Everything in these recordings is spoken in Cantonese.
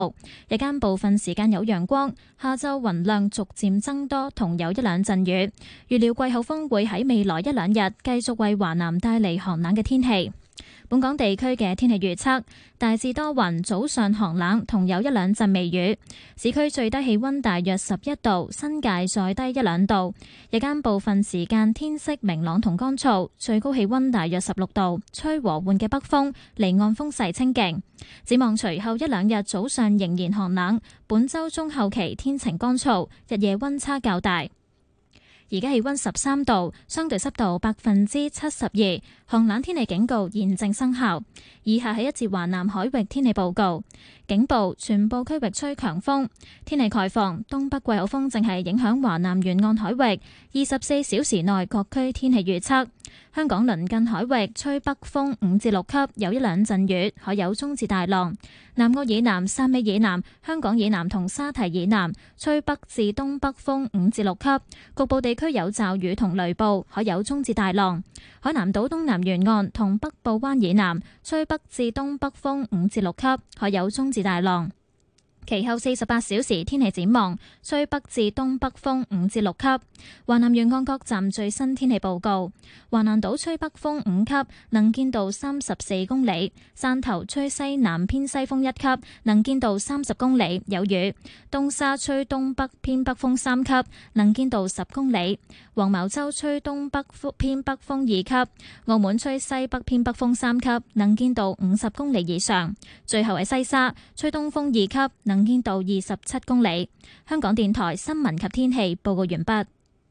日間部分時間有陽光，下晝雲量逐漸增多，同有一兩陣雨。預料季候風會喺未來一兩日繼續為華南帶嚟寒冷嘅天氣。本港地區嘅天氣預測，大致多雲，早上寒冷，同有一兩陣微雨。市區最低氣溫大約11度，新界再低一兩度。日間部分時間天色明朗同乾燥，最高氣溫大約16度，吹和緩嘅北風，離岸風勢清勁。展望隨後一兩日早上仍然寒冷，本週中後期天晴乾燥，日夜溫差較大。而家氣溫13度，相對濕度72%，寒冷天氣警告現正生效。以下係一節華南海域天氣報告。警報，全部區域吹強風，天氣概況，東北季候風正係影響華南沿岸海域。24小時內各區天氣預測：香港鄰近海域吹北風5至6級，有一兩陣雨，海有中至大浪。南澳以南、汕尾以南、香港以南同沙堤以南吹北至東北風5至6級，局部地區有驟雨同雷暴，海有中至大浪。海南島東南沿岸同北部灣以南吹北至東北風5至6級，海有中至大浪。其後48小時天氣展望，吹北至東北風5至6級。華南沿岸各站最新天氣報告：華南島吹北風5級，能見度34公里；汕頭吹西南偏西風1級，能見度30公里，有雨；東沙吹東北偏北風3級，能見度10公里；黃茅洲吹東北偏北風2級；澳門吹西北偏北風3級，能見度50公里以上。最後係西沙吹東風2級，能見度27公里。香港電台新聞及天氣報告完畢。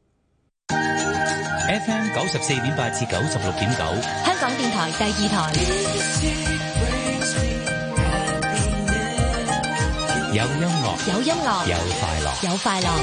FM 94.8至96.9， 香港電台第二台。 有音樂， 有音樂， 有快樂， 有快樂。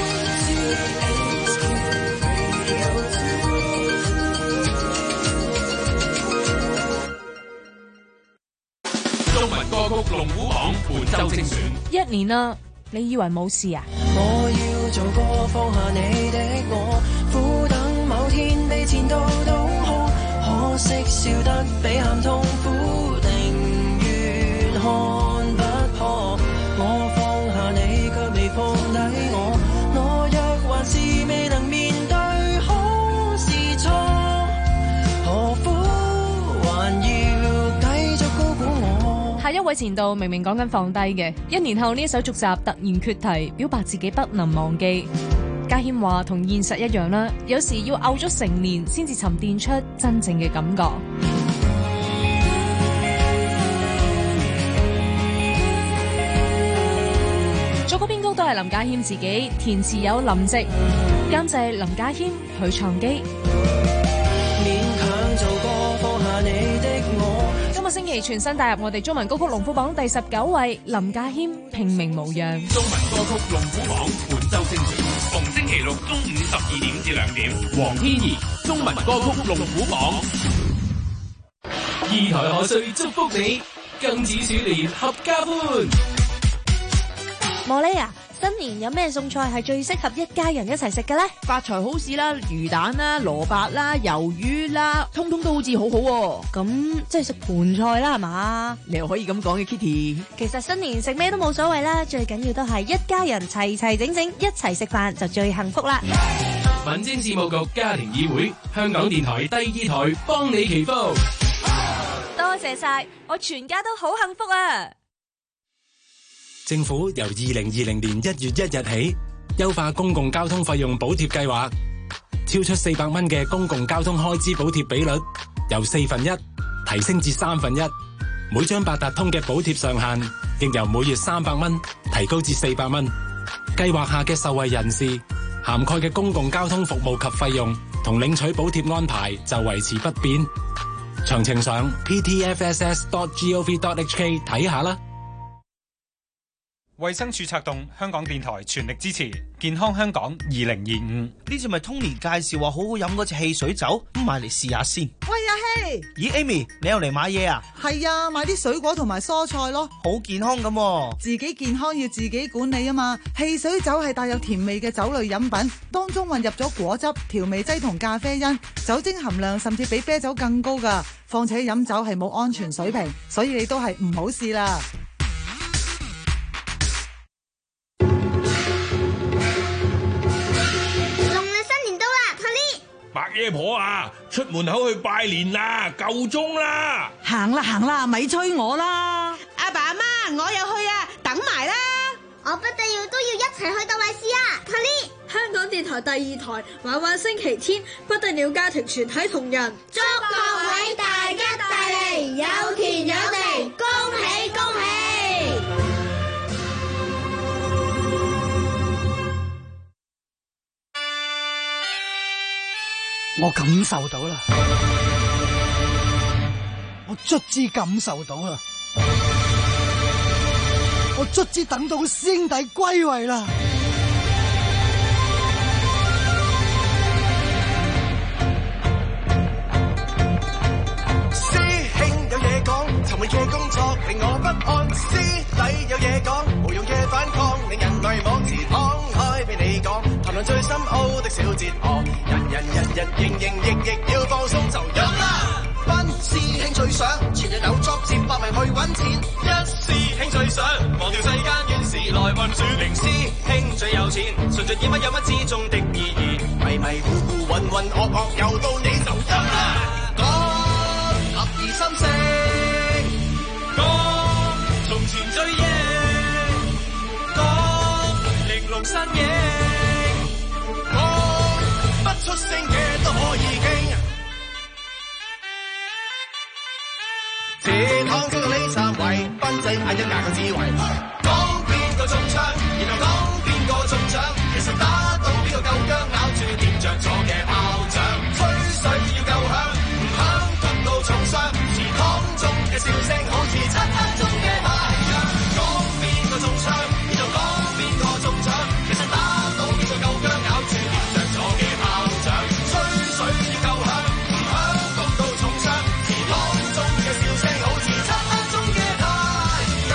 中文歌曲龍虎榜本周精選。 1年啦，你以為冇事啊？ 我要做個放下你的我，苦等某天被前度都好，可惜笑得比喊痛苦，寧願看不破。我放下你卻未放低我，我若還是未能面對，可是錯，何苦還要繼續高估我？ 下一位前度明明講緊放低嘅，1年後呢一首續集突然缺題，表白自己不能忘記。家謙話同現實一樣啦，有時要漚咗成年先至沉澱出真正嘅感覺。作曲編曲都係林家謙自己，填詞有林夕，監製林家謙、許創基。 勉強做個放下你的我。 今個星期全新帶入我哋中文歌曲龍虎榜第19位，林家謙拼命無恙。 中文歌曲龍虎榜本周精選，逢星期六中午12點至2點。黃天怡中文歌曲龍虎榜。二台賀歲祝福你，更似鼠年合家歡。 莫莉啊，新年有咩餸菜係最適合一家人一齊食嘅呢？ 發財好市啦，魚蛋啦，蘿蔔啦，魷魚啦，通通都好似好好喎。 咁即係食盤菜啦，係嘛？ 你又可以咁講嘅 Kitty。 其實新年食咩都冇所謂啦，最緊要都係一家人齊齊整整一齊食飯就最幸福啦。 民政事務局家庭議會，香港電台第2台幫你祈福。 多謝晒，我全家都好幸福啊！ 政府由2020年1月1日起優化公共交通費用補貼計劃，超出400蚊嘅公共交通開支補貼比率由1/4提升至1/3，每張八達通嘅補貼上限亦由每月300蚊提高至400蚊。計劃下嘅受惠人士涵蓋嘅公共交通服務及費用同領取補貼安排就維持不變。詳情上 ptfss.gov.hk 睇下啦。 衛生署策動，香港電台全力支持健康香港2025。 呢次咪 Tony 介紹話好好飲嗰隻汽水酒，買嚟試下先。 喂阿希， 咦 Amy， 你又嚟買嘢啊？ 係啊，買啲水果同埋蔬菜咯。 好健康咁喎。 自己健康要自己管理啊嘛。汽水酒係帶有甜味嘅酒類飲品，當中混入咗果汁、調味劑同咖啡因，酒精含量甚至比啤酒更高噶。況且飲酒係冇安全水平，所以你都係唔好試啦。 車婆啊，出門口去拜年啦，夠鐘啦！ 行啦，咪催我啦！ 阿爸阿媽，我又去啊，等埋啦！ 我不得要都要一齊去到利是啊 c a l l 香港電台第2台晚晚星期天不得了家庭全體同仁， 祝各位大吉大利，有田有地，恭喜恭喜！ 我感受到啦，我卒之感受到啦，我卒之等到師兄弟歸位啦！ 師兄有嘢講，尋悶嘅工作令我不安；師弟有嘢講，無用嘅反抗令人迷惘。時敞開俾你講，談論最深奧的小哲學，日營役要放鬆就飲啦！班師兄最想全日有作接百名去揾錢，一師兄最想忘掉世間怨事來運轉，零師兄最有錢，順著耳乜有乜之中的意義，迷糊混噩又到你就飲啦！講合二心聲，講從前追憶，講玲瓏身影，講不出聲嘅都可以傾。這趟中嘅呢三位，賓仔派一架嘅智慧，講邊個中槍，然後講邊個中獎，其實打到邊個夠薑，咬住點着咗嘅炮仗，吹水要夠響，唔響焗到重傷，祠堂中嘅笑聲好似漆黑中嘅太陽，講邊個中槍，然後講邊個中獎，其實打到邊個夠薑，咬住點着咗嘅炮仗，吹水要夠響，唔響焗到重傷，祠堂中嘅笑聲好似漆黑中嘅太陽。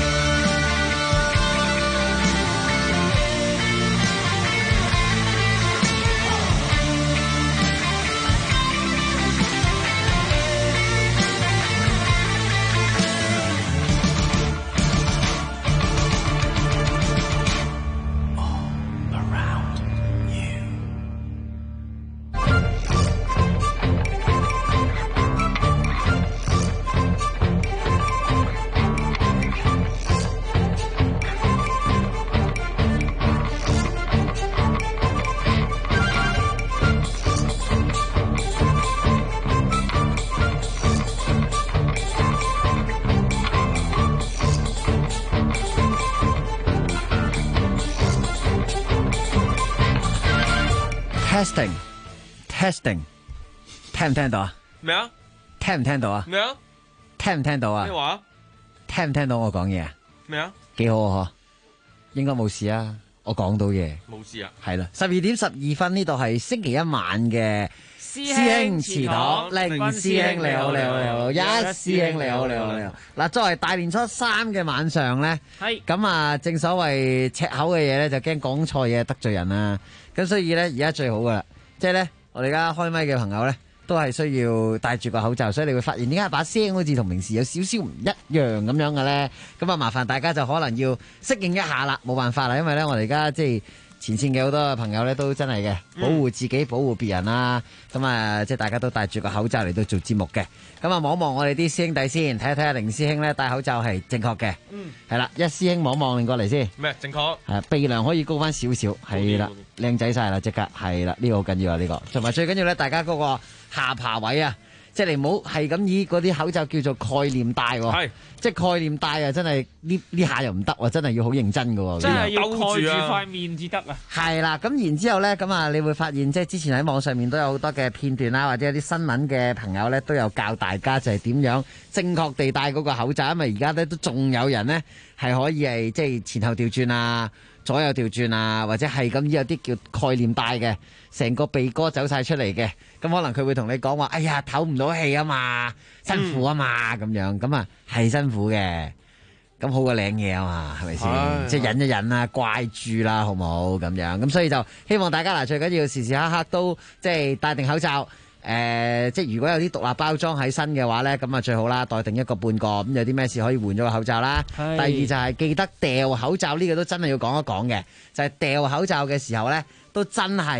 Testing， 聽唔聽到啊？ 咩啊？ 聽唔聽到啊？ 咩啊？ 聽唔聽到啊？ 咩話？ 聽唔聽到我講嘢啊？ 咩啊？ 幾好啊？嗬，應該冇事啊。我講到嘢， 冇事啊。 係啦，12:12呢度係星期一晚嘅師兄祠堂，零師兄你好，一師兄你好。嗱，作為大年初三嘅晚上咧，係咁啊，正所謂赤口嘅嘢咧，就驚講錯嘢得罪人啊。咁所以咧，而家最好噶啦，即係咧，我哋而家開咪嘅朋友咧，都係需要戴住個口罩，所以你會發現點解把聲好似同平時有少少唔一樣咁樣嘅咧？咁啊，麻煩大家就可能要適應一下啦，冇辦法啦，因為咧，我哋而家即係前線嘅好多朋友咧，都真係嘅保護自己、保護別人啦。咁啊，即係大家都戴住個口罩嚟到做節目嘅。咁啊，望一望我哋啲師兄弟先，睇一睇阿凌師兄咧戴口罩係正確嘅。係啦，一師兄望一望過嚟先。 咩？正確。 係鼻梁可以高翻少少，係啦，靚仔晒啦，即刻係啦，呢個好緊要啊！呢個同埋最緊要咧，大家嗰個下巴位啊，即係你唔好係咁以嗰啲口罩叫做概念戴喎。係，即係概念戴啊，真係呢下又唔得喎，真係要好認真㗎喎。 真係要蓋住塊面至得啊！ 係啦，咁然之後咧，咁啊，你會發現即係之前喺網上面都有好多嘅片段啦，或者有啲新聞嘅朋友咧都有教大家就係點樣正確地戴嗰個口罩，因為而家咧都仲有人咧係可以係即係前後調轉啊，左右調轉啊，或者係咁有啲叫概念戴嘅，成個鼻哥走晒出嚟嘅，咁可能佢會同你講話，哎呀，唞唔到氣啊嘛，辛苦啊嘛，咁樣，咁啊係辛苦嘅，咁好過領嘢啊嘛，係咪先？即係忍一忍啦，乖住啦，好唔好？咁樣，咁所以就希望大家嗱，最緊要時時刻刻都即係戴定口罩。即係如果有啲獨立包裝喺身嘅話咧，咁啊最好啦，袋定一個半個，咁有啲咩事可以換咗個口罩啦。第二就係記得掉口罩，呢個都真係要講一講嘅，就係掉口罩嘅時候咧，都真係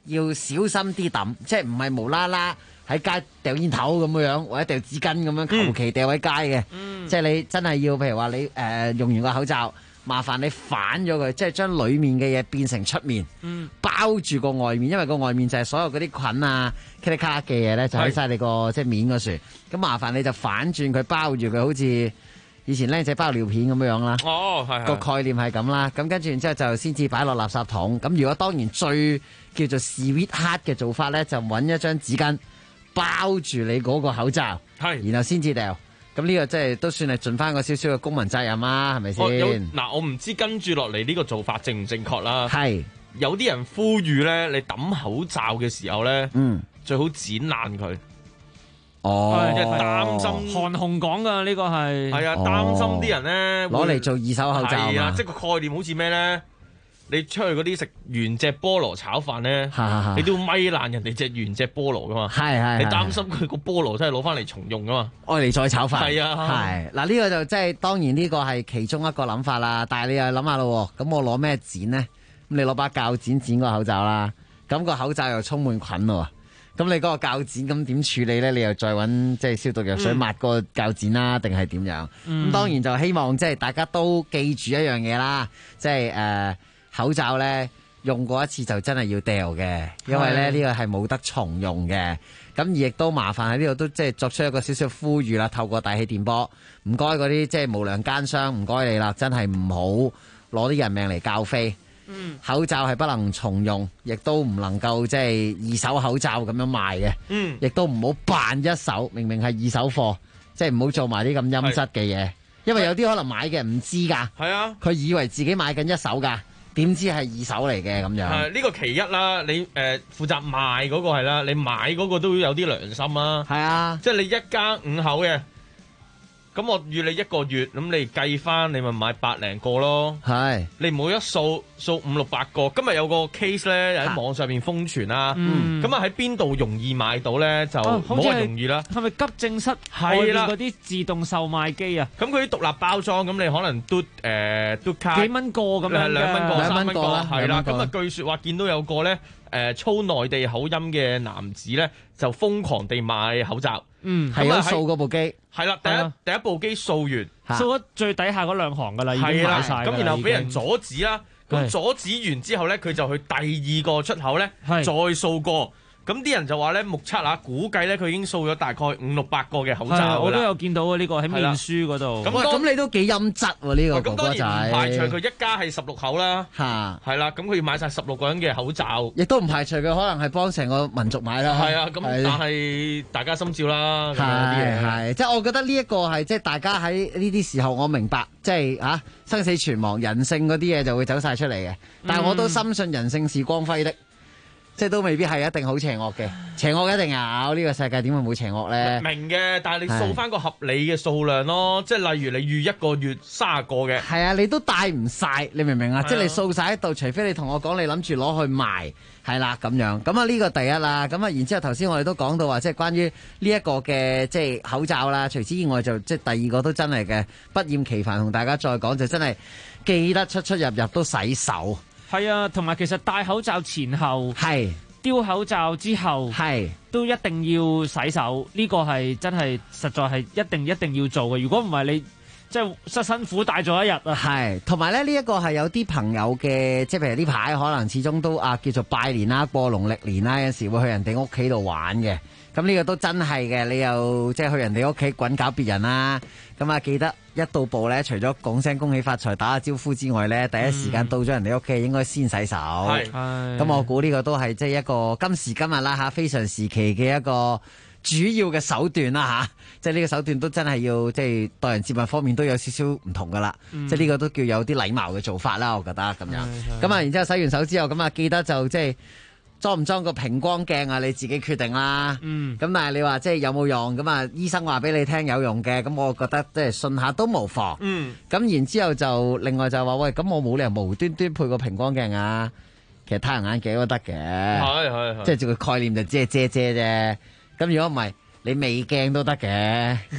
要小心啲抌，即係唔係無啦啦喺街掉煙頭咁樣，或者掉紙巾咁樣求其掉喺街嘅。即係你真係要，譬如話你用完個口罩，麻煩你反咗佢，即係將裡面嘅嘢變成出面，包住個外面，因為個外面就係所有嗰啲菌啊、咔哩咔嘅嘢咧，就喺晒你個即係面嗰處。咁麻煩你就反轉佢，包住佢，好似以前僆仔包尿片咁樣啦。 哦，係個概念係咁啦。咁跟住然之後就先至擺落垃圾桶。咁如果當然最叫做 sweet hard 嘅做法咧，就揾一張紙巾包住你嗰個口罩，然後先至掉。咁呢個即係都算係盡翻個少少嘅公民責任啦，係咪先？ 嗱，我唔知跟住落嚟呢個做法正唔正確啦。 係有啲人呼籲咧，你抌口罩嘅時候咧，最好剪爛佢。 哦， 即係擔心韓紅講噶呢個係啊，擔心啲人咧攞嚟做二手口罩係啊，即係個概念好似咩咧？你出去嗰啲食原隻菠蘿炒飯咧，你都要咪爛人哋隻原隻菠蘿噶嘛？ 係你擔心佢個菠蘿真係攞翻嚟重用噶嘛？ 愛嚟再炒飯係啊， 係嗱呢個就即係當然呢個係其中一個諗法啦。但係你又諗下咯，咁我攞咩剪呢？咁你攞把鉸剪剪個口罩啦，咁個口罩又充滿菌咯。咁你嗰個鉸剪咁點處理咧？你又再揾即係消毒藥水抹個鉸剪啦，定係點樣？咁當然就希望即係大家都記住一樣嘢啦，即係口罩咧用過一次就真係要掉嘅，因為咧呢個係冇得重用嘅。咁而亦都麻煩喺呢度都即係作出一個少少呼籲啦，透過大氣電波，唔該嗰啲即係無良奸商，唔該你啦，真係唔好攞啲人命嚟較飛。口罩係不能重用，亦都唔能夠即係二手口罩咁樣賣嘅。亦都唔好扮一手，明明係二手貨，即係唔好做埋啲咁陰質嘅嘢。因為有啲可能買嘅唔知㗎， 係啊， 佢以為自己買緊一手㗎。點知係二手嚟嘅咁樣？ 呢個其一啦，你負責賣嗰個係啦，你買嗰個都有啲良心啦。 係啊， 即係你一家5口嘅，咁我預你1個月，咁你計翻，你咪買100零個咯。 係， 你唔好一掃500-600個。今日有個 case 咧喺網上面瘋傳啦，咁啊喺邊度容易買到咧？就唔好話容易啦。 係咪急症室外邊嗰啲自動售賣機啊？ 咁佢啲獨立包裝，咁你可能嘟卡幾蚊個咁樣嘅 ，2蚊個、3蚊個，係啦。咁啊據説話見到有個咧操內地口音嘅男子咧，就瘋狂地買口罩。 係有掃嗰部機。 係啦，第一部機掃完， 掃咗最底下嗰2行噶啦，已經買晒。 咁然後俾人阻止啦，咁阻止完之後咧，佢就去第2個出口咧，再掃過。咁啲人就話咧，目測估計咧，佢已經掃咗大概500-600個嘅口罩。 我都有見到啊，呢個喺面書嗰度。 咁你都幾陰質喎呢個哥哥仔。 咁當然唔排除佢一家係16口啦。係啦，咁佢要買晒16個人嘅口罩。 亦都唔排除佢可能係幫成個民族買啦。 係啊，咁但係大家心照啦。 係，即係我覺得呢一個係即係大家喺呢啲時候，我明白即係生死存亡、人性嗰啲嘢就會走晒出嚟嘅。但係我都深信人性是光輝的。即係都未必係一定好邪惡嘅，邪惡一定有，呢個世界點會冇邪惡咧？ 明嘅，但係你掃翻個合理嘅數量咯，即係例如你預1個月30個嘅。 係啊，你都帶唔晒，你明唔明啊？即係你掃晒喺度，除非你同我講你諗住攞去賣，係啦咁樣。咁啊呢個第一啦，咁啊然之後頭先我哋都講到話，即係關於呢一個嘅即係口罩啦。除此以外就即係第2個都真係嘅，不厭其煩同大家再講，就真係記得出入都洗手。 係啊，同埋其實戴口罩前後係丟口罩之後係都一定要洗手，呢個係真係實在係一定要做嘅。如果唔係你即係辛苦戴咗一日啊。 係，同埋咧呢一個係有啲朋友嘅，即係譬如呢排可能始終都叫做拜年啦、過農曆年啦，有時會去人哋屋企度玩嘅。咁呢個都真係嘅，你又即係去人哋屋企滾搞別人啦。咁啊，記得一到埗咧，除咗講聲恭喜發財、打下招呼之外咧，第一時間到咗人哋屋企，應該先洗手。咁我估呢個都係即係一個今時今日啦非常時期嘅一個主要嘅手段啦即係呢個手段都真係要即係待人接物方面都有少少唔同噶啦。即係呢個都叫有啲禮貌嘅做法啦，我覺得咁樣。咁啊，然之後洗完手之後，咁啊記得就即係。裝唔裝個平光鏡啊？你自己決定啦。咁但係你話即係有冇用？咁啊，醫生話俾你聽有用嘅，咁我覺得即係信下都無妨。咁然之後就另外就話喂，咁我冇理由無端端配個平光鏡啊。其實太陽眼鏡都得嘅，係即係個概念就只係遮啫。咁如果唔係，你美鏡都得嘅。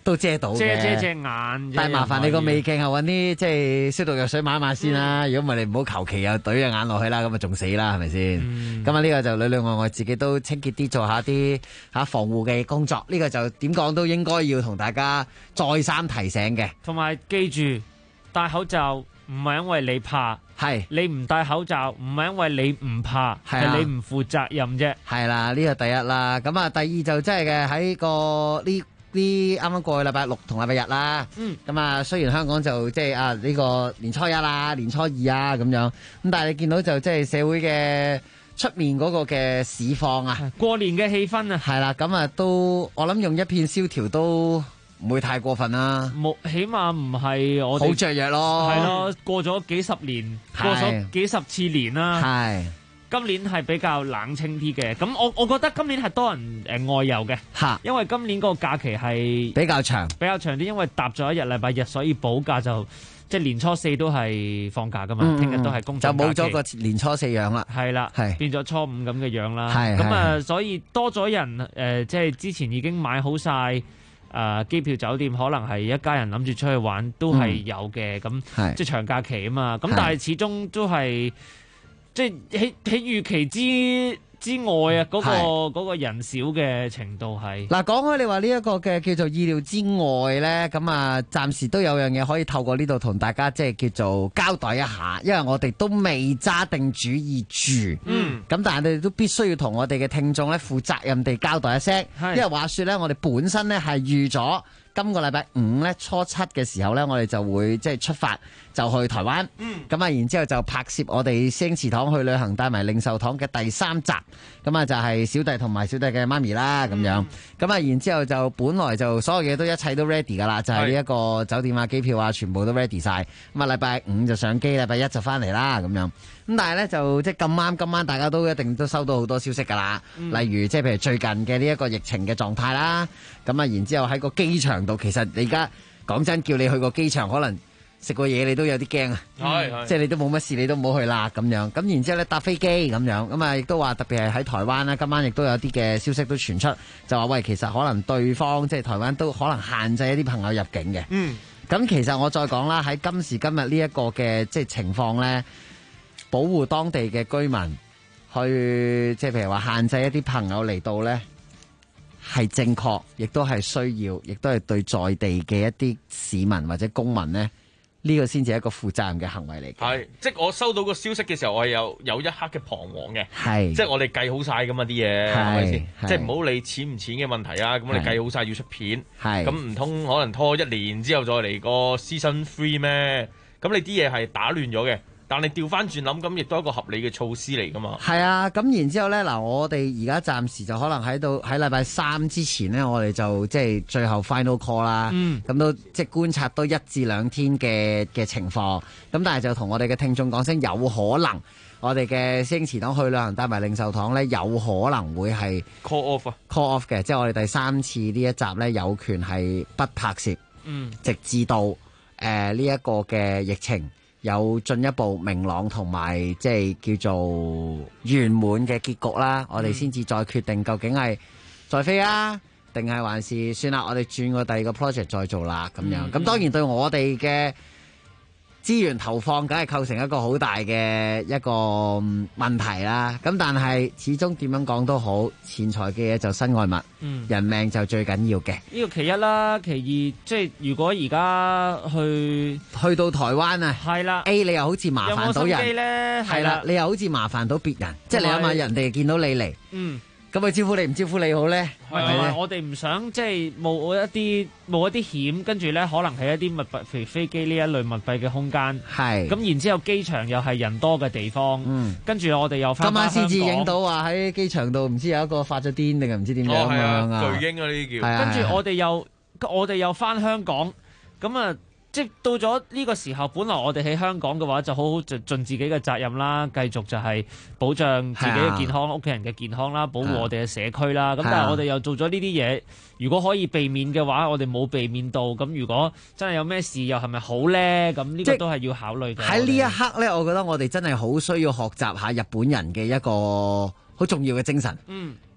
都遮到嘅， 遮隻眼。 但係麻煩你個美鏡係揾啲即係消毒藥水抹一抹先啦。如果唔係你唔好求其又懟隻眼落去啦，咁啊仲死啦，係咪先？咁啊呢個就裏裏外外自己都清潔啲，做下啲防護嘅工作。呢個就點講都應該要同大家再三提醒嘅。 同埋記住戴口罩唔係因為你怕。 係你唔戴口罩，唔係因為你唔怕，係你唔負責任啫。 係啦，呢個第一啦。咁啊，第二就真係嘅喺個呢啱啱過去禮拜六同禮拜日啦。咁啊，雖然香港就即係呢個年初一啦、年初二啊咁樣，咁但係你見到就即係社會嘅出面嗰個嘅市況啊， 過年嘅氣氛啊， 係啦，咁啊都我諗用一片蕭條都唔會太過分啦， 起碼唔係我哋好雀躍咯， 係咯，過咗幾十年，過咗幾十次年啦， 係今年係比較冷清啲嘅，咁我覺得今年係多人外遊嘅，因為今年嗰個假期係比較長啲， 因為搭咗一日禮拜日，所以補假就即係年初四都係放假噶嘛，聽日都係公眾假期， 就冇咗個年初四樣啦， 係啦，變咗初五咁嘅樣啦， 係咁啊，所以多咗人即係之前已經買好晒。機票酒店可能係一家人諗住出去玩都係有嘅，咁即係長假期啊嘛，咁但係始終都係即係喺預期之外啊，嗰個人少嘅程度係。 嗱，講開你話呢一個嘅叫做意料之外咧，咁啊暫時都有樣嘢可以透過呢度同大家即係叫做交代一下，因為我哋都未揸定主意住，咁但係我哋都必須要同我哋嘅聽眾咧負責任地交代一聲，因為話說咧，我哋本身咧係預咗今個禮拜五咧初七嘅時候咧，我哋就會即係出發就去台灣，咁啊然之後就拍攝我哋師兄祠堂去旅行帶埋零售堂嘅第3集，咁啊就係小弟同埋小弟嘅媽咪啦咁樣，咁啊然之後就本來就所有嘢都一切都 ready 噶啦，就係呢一個酒店啊、機票啊，全部都 ready 晒，咁啊禮拜五就上機，禮拜一就翻嚟啦咁樣，咁但係咧就即係咁啱今晚大家都一定都收到好多消息噶啦，例如即係譬如最近嘅呢一個疫情嘅狀態啦，咁啊然之後喺個機場度，其實你而家講真叫你去個機場可能食過嘢你都有啲驚啊，即係你都冇乜事你都唔好去啦咁樣，咁然之後咧搭飛機咁樣，咁啊亦都話特別係喺台灣啦，今晚亦都有啲嘅消息都傳出，就話喂其實可能對方即係台灣都可能限制一啲朋友入境嘅，咁其實我再講啦，喺今時今日呢一個嘅即係情況咧，保護當地嘅居民去即係譬如話限制一啲朋友嚟到咧，係正確，亦都係需要，亦都係對在地嘅一啲市民或者公民咧，呢個先至係一個負責任嘅行為嚟嘅。 係，即係我收到個消息嘅時候，我係有一刻嘅彷徨嘅。係，即係我哋計好晒噶嘛啲嘢，係咪先？即係唔好理錢唔錢嘅問題啊！咁我哋計好晒要出片，咁唔通可能拖1年之後再嚟個 season 3咩？咁你啲嘢係打亂咗嘅。但你調翻轉諗，咁亦都係一個合理嘅措施嚟噶嘛？ 係啊，咁然之後咧，嗱，我哋而家暫時就可能喺禮拜3之前咧，我哋就即係最後 final call 啦。咁都即係觀察多1至2天嘅情況。咁但係就同我哋嘅聽眾講聲，有可能我哋嘅師兄祠堂去旅行帶埋零售堂咧，有可能會係 call off 嘅，即係我哋第3次呢一集咧有權係不拍攝，直至到呢一個嘅疫情有進一步明朗同埋即係叫做圓滿嘅結局啦，我哋先至再決定究竟係再飛啊，定係還是算啦，我哋轉個第二個 project 再做啦咁樣。咁當然對我哋嘅資源投放梗係構成一個好大嘅一個問題啦，咁但係始終點樣講都好，錢財嘅嘢就身外物，人命就最緊要嘅。 呢個其一啦，其二即係如果而家去到台灣啊，係啦 A 你又好似麻煩到人，係啦，你又好似麻煩到別人，即係你諗下人哋見到你嚟，咁佢招呼你唔招呼你好咧？ 我哋唔想即係冇一啲險，跟住咧可能係一啲密閉，譬如飛機呢一類密閉嘅空間。係咁，然之後機場又係人多嘅地方。跟住我哋又今晚先至影到話喺機場度，唔知有一個發咗癲定係唔知點樣咁樣啊！ 巨嬰啊呢啲叫。 跟住我哋又翻香港，咁啊。即係到咗呢個時候，本來我哋喺香港嘅話，就好好盡自己嘅責任啦，繼續就係保障自己嘅健康、屋企人嘅健康啦，保護我哋嘅社區啦。咁但係我哋又做咗呢啲嘢，如果可以避免嘅話，我哋冇避免到。咁如果真係有咩事，又係咪好咧？咁呢個都係要考慮嘅。 喺呢一刻咧，我覺得我哋真係好需要學習下日本人嘅一個好重要嘅精神。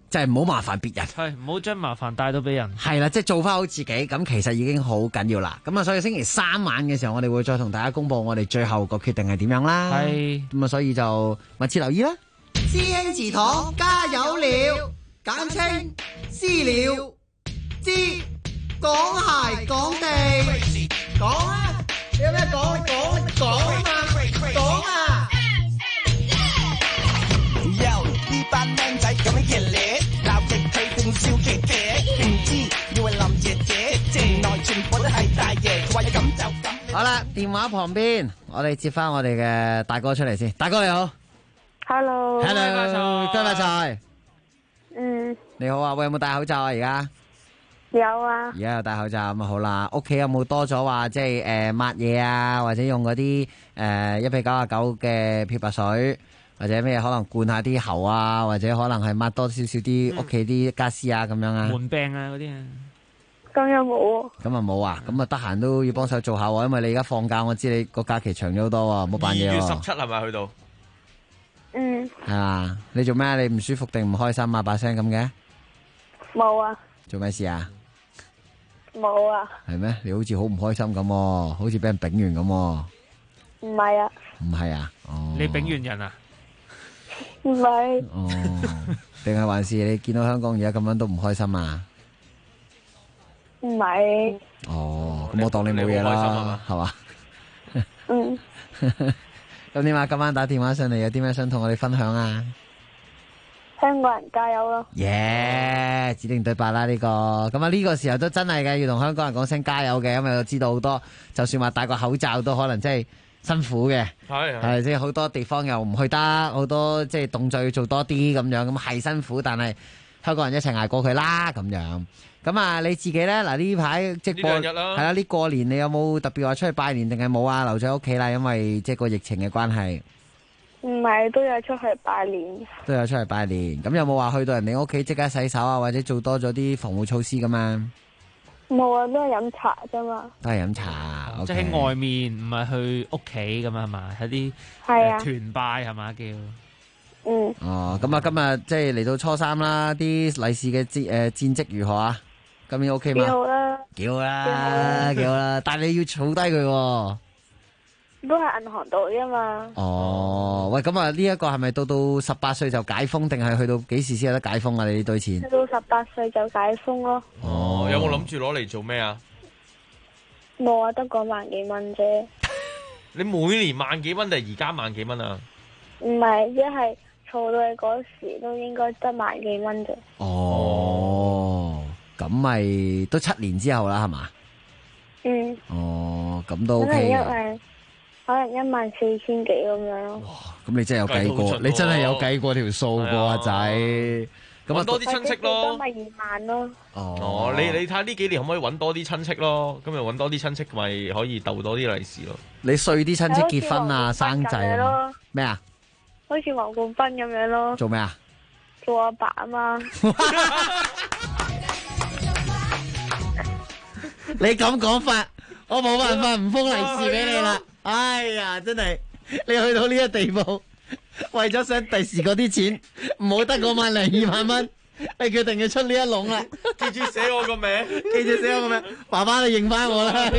就係唔好麻煩別人， 係唔好將麻煩帶到俾人。 係啦，即係做翻好自己，咁其實已經好緊要啦。咁啊，所以星期三晚嘅時候，我哋會再同大家公佈我哋最後個決定係點樣啦。 係咁啊，所以就密切留意啦。 師兄祠堂加油了，簡稱私了，知講鞋講地，講啊！你有咩講？你講啊嘛，講啊！呢班僆仔咁樣熱烈，鬧極佢定笑騎騎，唔知以為林姐姐，原來全部都係大爺，佢話有咁就咁。 好啦，電話旁邊，我哋接翻我哋嘅大哥出嚟先。大哥你好 ，Hello， 恭喜發財。 嗯， 你好啊，喂，有冇戴口罩啊？而家有啊。 而家有戴口罩咁啊，好啦。屋企有冇多咗話即係抹嘢啊，或者用嗰啲1:99嘅漂白水？或者咩可能灌下啲喉啊，或者可能係抹多少少啲屋企啲家私啊咁樣啊， 門柄啊嗰啲啊， 咁又冇喎。 咁啊冇啊，咁啊得閒都要幫手做下喎，因為你而家放假，我知你個假期長咗好多喎，冇扮嘢喎。2 月17係咪去到？ 嗯。 係啊，你做咩啊？你唔舒服定唔開心啊？把聲咁嘅？ 冇啊。 做咩事啊？ 冇啊。 係咩？你好似好唔開心咁喎，好似俾人丙完咁喎。 唔係啊。 唔係啊？哦。 你丙完人啊？ 唔係。 哦，定係還是你見到香港而家咁樣都唔開心啊？ 唔係。 哦，咁我當你冇嘢啦，係嘛？ 嗯。 咁點啊？今晚打電話上嚟，有啲咩想同我哋分享啊？ 香港人加油咯！ 耶，指定對白啦呢個。咁啊呢個時候都真係嘅，要同香港人講聲加油嘅，因為我知道好多，就算話戴個口罩都可能真係辛苦嘅，係即係好多地方又唔去得，好多即係動作要做多啲咁樣，咁係辛苦，但係香港人一齊捱過佢啦咁樣。咁啊你自己咧嗱呢排即係過呢2日啦， 係啦呢過年你有冇特別話出去拜年定係冇啊？留咗喺屋企啦，因為即係個疫情嘅關係。 唔係，都有出去拜年。 都有出去拜年，咁有冇話去到人哋屋企即刻洗手啊，或者做多咗啲防護措施咁啊？ 冇啊，都係飲茶啫嘛。 都係飲茶， 即係喺外面，唔係去屋企咁啊嘛，喺啲團拜係嘛叫。 嗯。 哦，咁啊，今日即係嚟到初三啦，啲利是嘅戰績如何啊？今年 OK 嘛？ 幾好啦。 幾好啦，幾好啦，但係你要儲低佢喎。 都係銀行度啫嘛。 哦，喂，咁啊，呢一個係咪到18歲就解封，定係去到幾時先有得解封啊？你呢堆錢？ 去到18歲就解封咯。 哦，有冇諗住攞嚟做咩啊？ 冇啊，得嗰萬幾蚊啫。 你每年萬幾蚊定係而家萬幾蚊啊？ 唔係，一係儲到你嗰時都應該得萬幾蚊啫。 哦，咁咪都7年之後啦，係嘛？ 嗯。 哦，咁都 OK。 可能14000幾咁樣咯。 哇！咁你真係有計過，你真係有計過條數過阿仔。咁揾多啲親戚咯。 都咪2萬咯。 哦，你睇下呢幾年可唔可以揾多啲親戚咯？咁又揾多啲親戚，咪可以鬥多啲利是咯。 你碎啲親戚結婚啊、生仔啊？咩啊？ 好似黃冠斌咁樣咯。 做咩啊？ 做阿爸啊嘛。 你咁講法，我冇辦法唔封利是俾你啦。哎呀，真係你去到呢個地步，為咗想第時嗰啲錢唔好得嗰萬零2萬蚊，你決定要出呢一籠啦。 記住寫我個名， 記住寫我個名，爸爸你認翻我啦。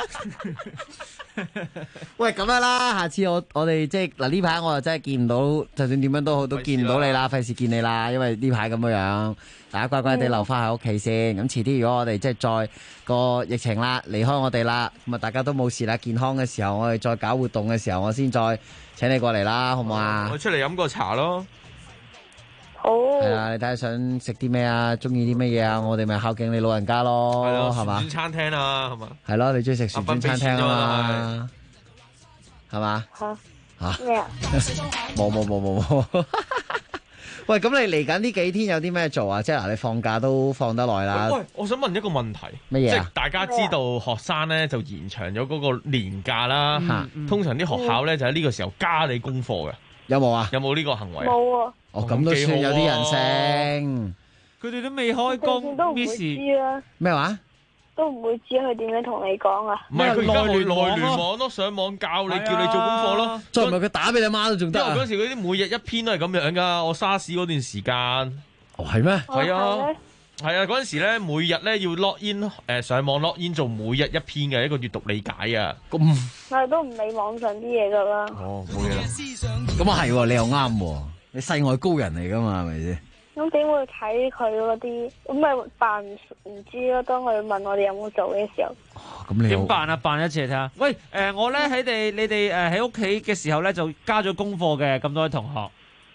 喂，咁樣啦，下次我哋即係嗱呢排我就真係見唔到，就算點樣都好都見唔到你啦，費事見你啦，因為呢排咁樣，大家乖乖地留翻喺屋企先。咁遲啲如果我哋即係再個疫情啦，離開我哋啦，咁啊大家都冇事啦，健康嘅時候，我哋再搞活動嘅時候，我先再請你過嚟啦，好唔好啊？ 我出嚟飲個茶咯。 好。 係啊，你睇下想食啲咩啊？中意啲乜嘢啊？我哋咪孝敬你老人家咯， 係咯， 係嘛？ 旋轉餐廳啊，係嘛？ 係咯，你中意食旋轉餐廳啊嘛？係嘛？ 吓咩啊？ 冇。喂，咁你嚟緊呢幾天有啲咩做啊？即係嗱，你放假都放得耐啦。 喂，我想問一個問題。 乜嘢啊？ 即係大家知道學生咧就延長咗嗰個年假啦。通常啲學校咧就喺呢個時候加你功課嘅。 有冇啊？ 有冇呢個行為？ 冇啊。 哦，咁都算有啲人性。 佢哋都未開工， 都唔會知啦。 咩話？ 都唔會知佢點樣同你講啊？ 唔係佢而家內聯網咯，上網教你叫你做功課咯。 再唔係佢打俾你媽都仲得。 因為嗰時嗰啲每日1篇都係咁樣噶，我沙士嗰段時間。 哦，係咩？ 係啊。係啊，嗰陣時咧，每日咧要 log in， 上網 log in 做每日一篇嘅一個閱讀理解啊。 咁我哋都唔理網上啲嘢噶啦。 哦，冇嘢啦。 咁啊係，你又啱喎，你世外高人嚟噶嘛，係咪先？ 咁點會睇佢嗰啲？咁咪扮唔知咯。當佢問我哋有冇做嘅時候， 咁你點辦啊？辦一次嚟睇下。喂，我咧喺你哋喺屋企嘅時候咧就加咗功課嘅，咁多位同學。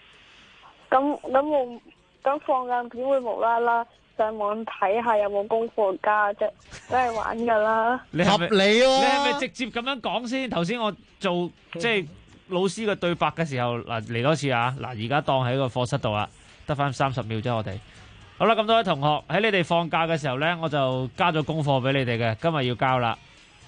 咁放假點會無啦啦上網睇下有冇功課加啫？梗係玩噶啦。 合理喎。 你係咪直接咁樣講先？頭先我做即係老師嘅對白嘅時候，嗱嚟多次啊！嗱，而家當喺個課室度啦，得翻30秒啫，我哋。好啦，咁多位同學喺你哋放假嘅時候咧，我就加咗功課俾你哋嘅，今日要交啦。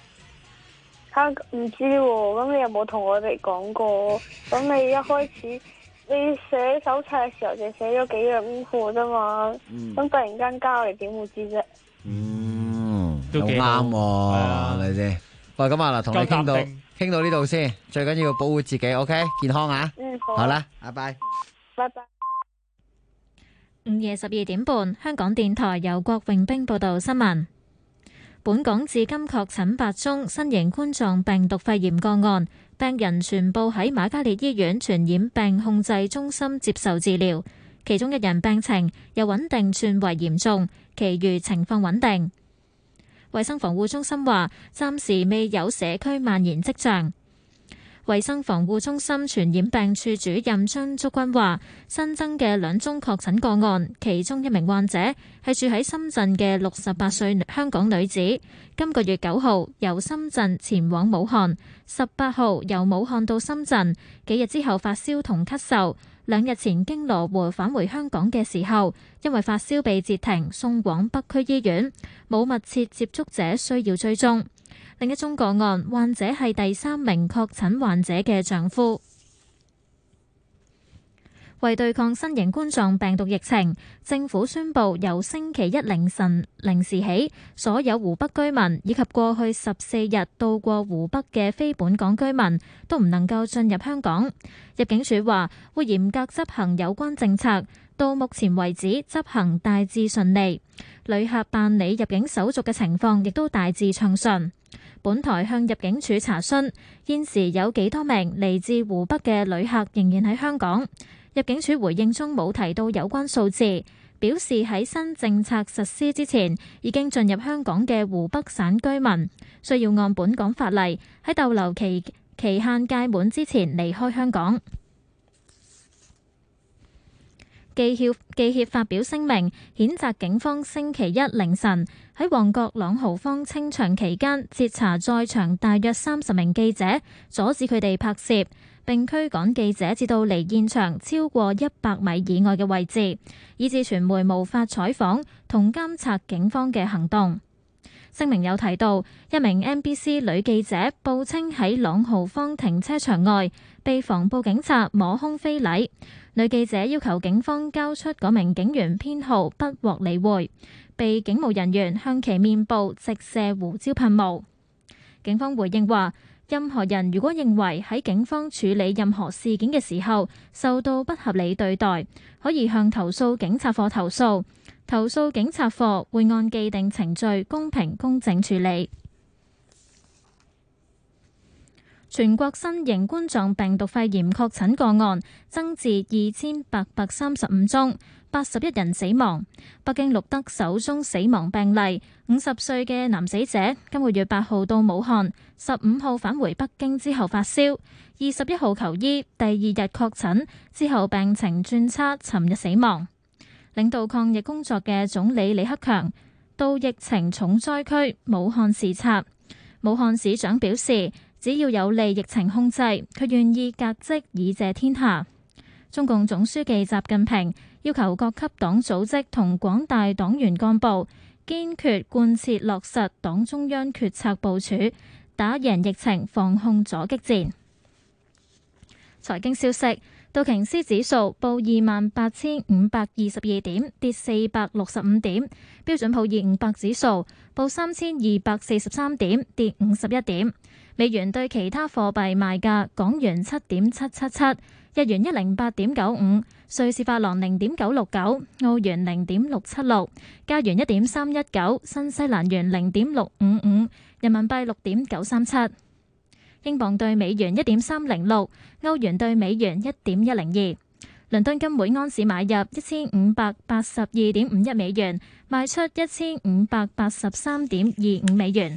唔知喎，咁你有冇同我哋講過？咁你一開始你寫手冊嘅時候就寫咗幾樣功課啫嘛，咁突然間交你點會知啫？ 都幾啱喎，係咪先？喂，咁啊嗱，同你傾到呢度先，最緊要保護自己 ，OK， 健康啊！好啦，拜拜， 拜拜。 午夜12點半，香港電台由郭榮冰報道新聞。本港至今確診8宗新型冠狀病毒肺炎個案，病人全部喺瑪嘉烈醫院傳染病控制中心接受治療，其中1人病情由穩定轉為嚴重，其餘情況穩定。衛生防護中心話，暫時未有社區蔓延跡象。衛生防護中心傳染病處主任張竹君話，新增嘅2宗確診個案，其中1名患者係住喺深圳嘅68歲香港女子，今個月9號由深圳前往武漢，18號由武漢到深圳，幾日之後發燒同咳嗽，2日前經羅湖返回香港嘅時候，因為發燒被截停，送往北區醫院，冇密切接觸者需要追蹤。另一宗個案，患者係第3名確診患者嘅丈夫。為對抗新型冠狀病毒疫情，政府宣布由星期一凌晨0時起，所有湖北居民以及過去14日到過湖北嘅非本港居民都唔能夠進入香港。入境處話會嚴格執行有關政策，到目前為止執行大致順利，旅客辦理入境手續嘅情況亦都大致暢順。本台向入境處查詢，現時有幾多名嚟自湖北嘅旅客仍然喺香港？入境處回應中冇提到有關數字，表示喺新政策實施之前已經進入香港嘅湖北省居民，需要按本港法例喺逗留期限屆滿之前離開香港。記協發表聲明，譴責警方星期一凌晨喺旺角朗豪坊清場期間截查在場大約30名記者，阻止佢哋拍攝，並驅趕記者至到離現場超過100米以外嘅位置，以致傳媒無法採訪同監察警方嘅行動。聲明有提到，一名 MBC 女記者報稱喺朗豪坊停車場外被防暴警察摸胸非禮，女記者要求警方交出嗰名警員編號，不獲理會，被警務人員向其面部直射胡椒噴霧。警方回應話，任何人如果認為喺警方處理任何事件嘅時候受到不合理對待，可以向投訴警察課投訴，投訴警察課會按既定程序公平公正處理。全國新型冠狀病毒肺炎確診個案增至2835宗，81人死亡。北京錄得首宗死亡病例，50歲嘅男死者今個月8號到武漢，15號返回北京之後發燒，21號求醫，第2日確診之後病情轉差，尋日死亡。領導抗疫工作嘅總理李克強到疫情重災區武漢視察，武漢市長表示，只要有利疫情控制，佢願意革職以謝天下。中共總書記習近平要求各級黨組織同廣大黨員幹部堅決貫徹落實黨中央決策部署，打贏疫情防控阻擊戰。財經消息， 道瓊斯指數報28,522點，跌465點；標準普爾500指數報3,243點，跌51點。美元對其他貨幣賣價：港元7.777，日元108.95，瑞士法郎0.969，澳元0.676，加元1.319，新西蘭元0.655，人民幣6.937。英鎊對美元1.306，歐元對美元1.102。倫敦金每盎司買入1582.51美元，賣出1583.25美元。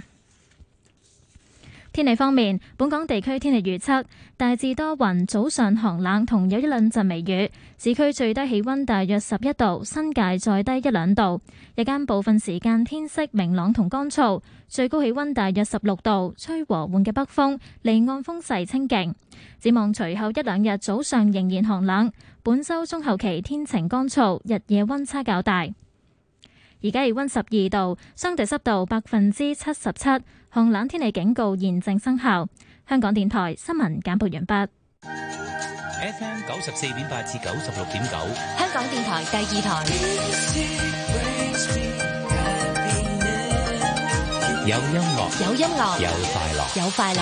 天氣方面，本港地區天氣預測大致多雲，早上寒冷同有一兩陣微雨。市區最低氣溫大約11度，新界再低1-2度。日間部分時間天色明朗同乾燥，最高氣溫大約16度，吹和緩嘅北風，離岸風勢清勁。展望隨後1-2日早上仍然寒冷，本週中後期天晴乾燥，日夜溫差較大。而家氣溫12度，相對濕度77%，寒冷天氣警告現正生效。香港電台新聞簡報完畢。 FM 94.8至96.9， 香港電台第2台。 有音樂， 有音樂， 有快樂， 有快樂。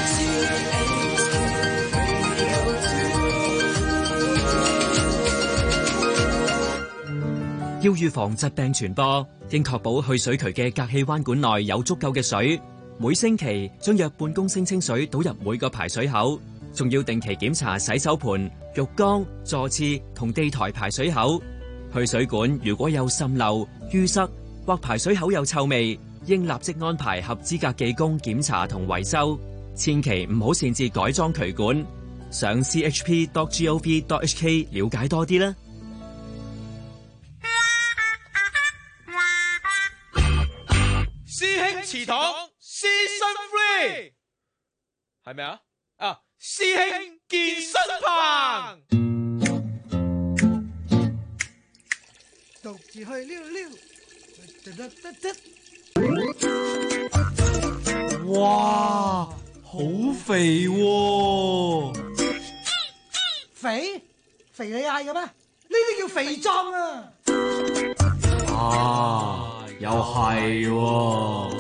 要預防疾病傳播，應確保去水渠嘅隔氣彎管內有足夠嘅水。每星期將約半公升清水倒入每個排水口，仲要定期檢查洗手盆、浴缸、座廁同地台排水口。去水管如果有滲漏、淤塞或排水口有臭味，應立即安排合資格技工檢查同維修。千祈唔好擅自改裝渠管。上 chp.gov.hk 了解多啲啦。 師兄祠堂 Season 3係咪啊？師兄健身棚， 獨自去溜溜。 哇，好肥喎！ 肥你嗌嘅咩？呢啲叫肥壯啊！ 又係喎。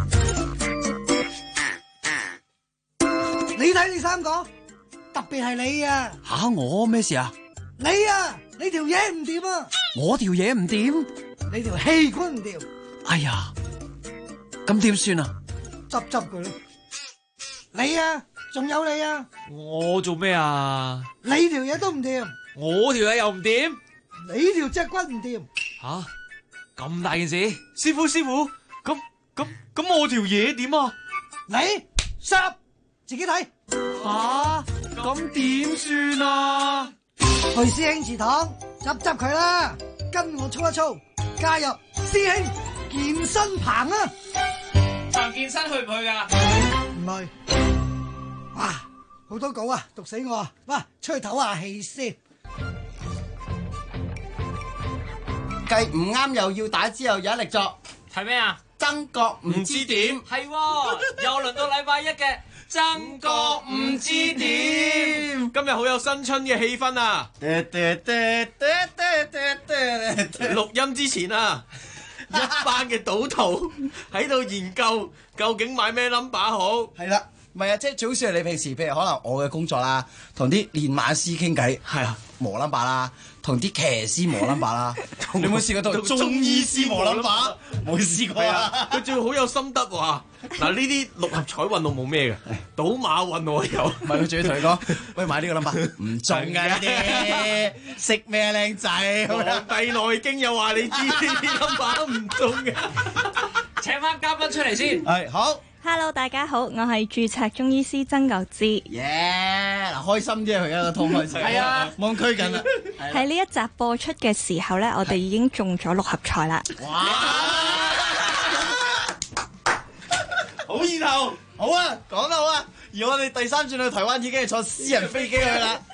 你睇你三個，特別係你啊！ 吓，我咩事啊？ 你條嘢唔掂啊！ 我條嘢唔掂， 你條氣管唔掂。 哎呀，咁點算啊？ 執佢咯。你仲有你啊！ 我做咩啊？ 你條嘢都唔掂， 我條嘢又唔掂， 你條脊骨唔掂。 吓，咁大件事？ 師傅，咁我條嘢點啊？ 你濕自己睇。 吓，咁點算啊？ 去師兄祠堂執佢啦，跟我操一操，加入師兄健身棚啊！ 彭健身去唔去噶？ 唔去。哇，好多稿啊，讀死我啊！哇，出去唞下氣先。 計唔啱又要打之後有一力作， 係咩啊？ 曾國唔知點， 係又輪到禮拜一嘅曾國唔知點。 今日好有新春嘅氣氛啊！錄音之前啊，一班嘅賭徒喺度研究究竟買咩 number 好。 係啦，唔係啊，即係最好似你平時，譬如可能我嘅工作啦，同啲練馬師傾偈，係啊，磨 number 啦，同啲騎師磨 number 啦。你有冇試過同中醫師磨 number？冇試過啊！ 佢仲好有心得喎。嗱，呢啲六合彩運動冇咩嘅，賭馬運我有。 唔係佢仲要同你講，喂，買呢個 number 唔中㗎呢啲，識咩啊靚仔？《 黃帝內經》又話你知呢啲 number 唔中嘅。 請翻嘉賓出嚟先。 係好。 Hello， 大家好，我係註冊中醫師曾國芝。 耶！嗱，開心啲啊，佢而家個通開心。係啊，冇咁拘緊啦。 喺呢一集播出嘅時候咧，我哋已經中咗6合彩啦。 哇！好意頭，好啊，講得好啊。而我哋第3轉去台灣已經係坐私人飛機去啦。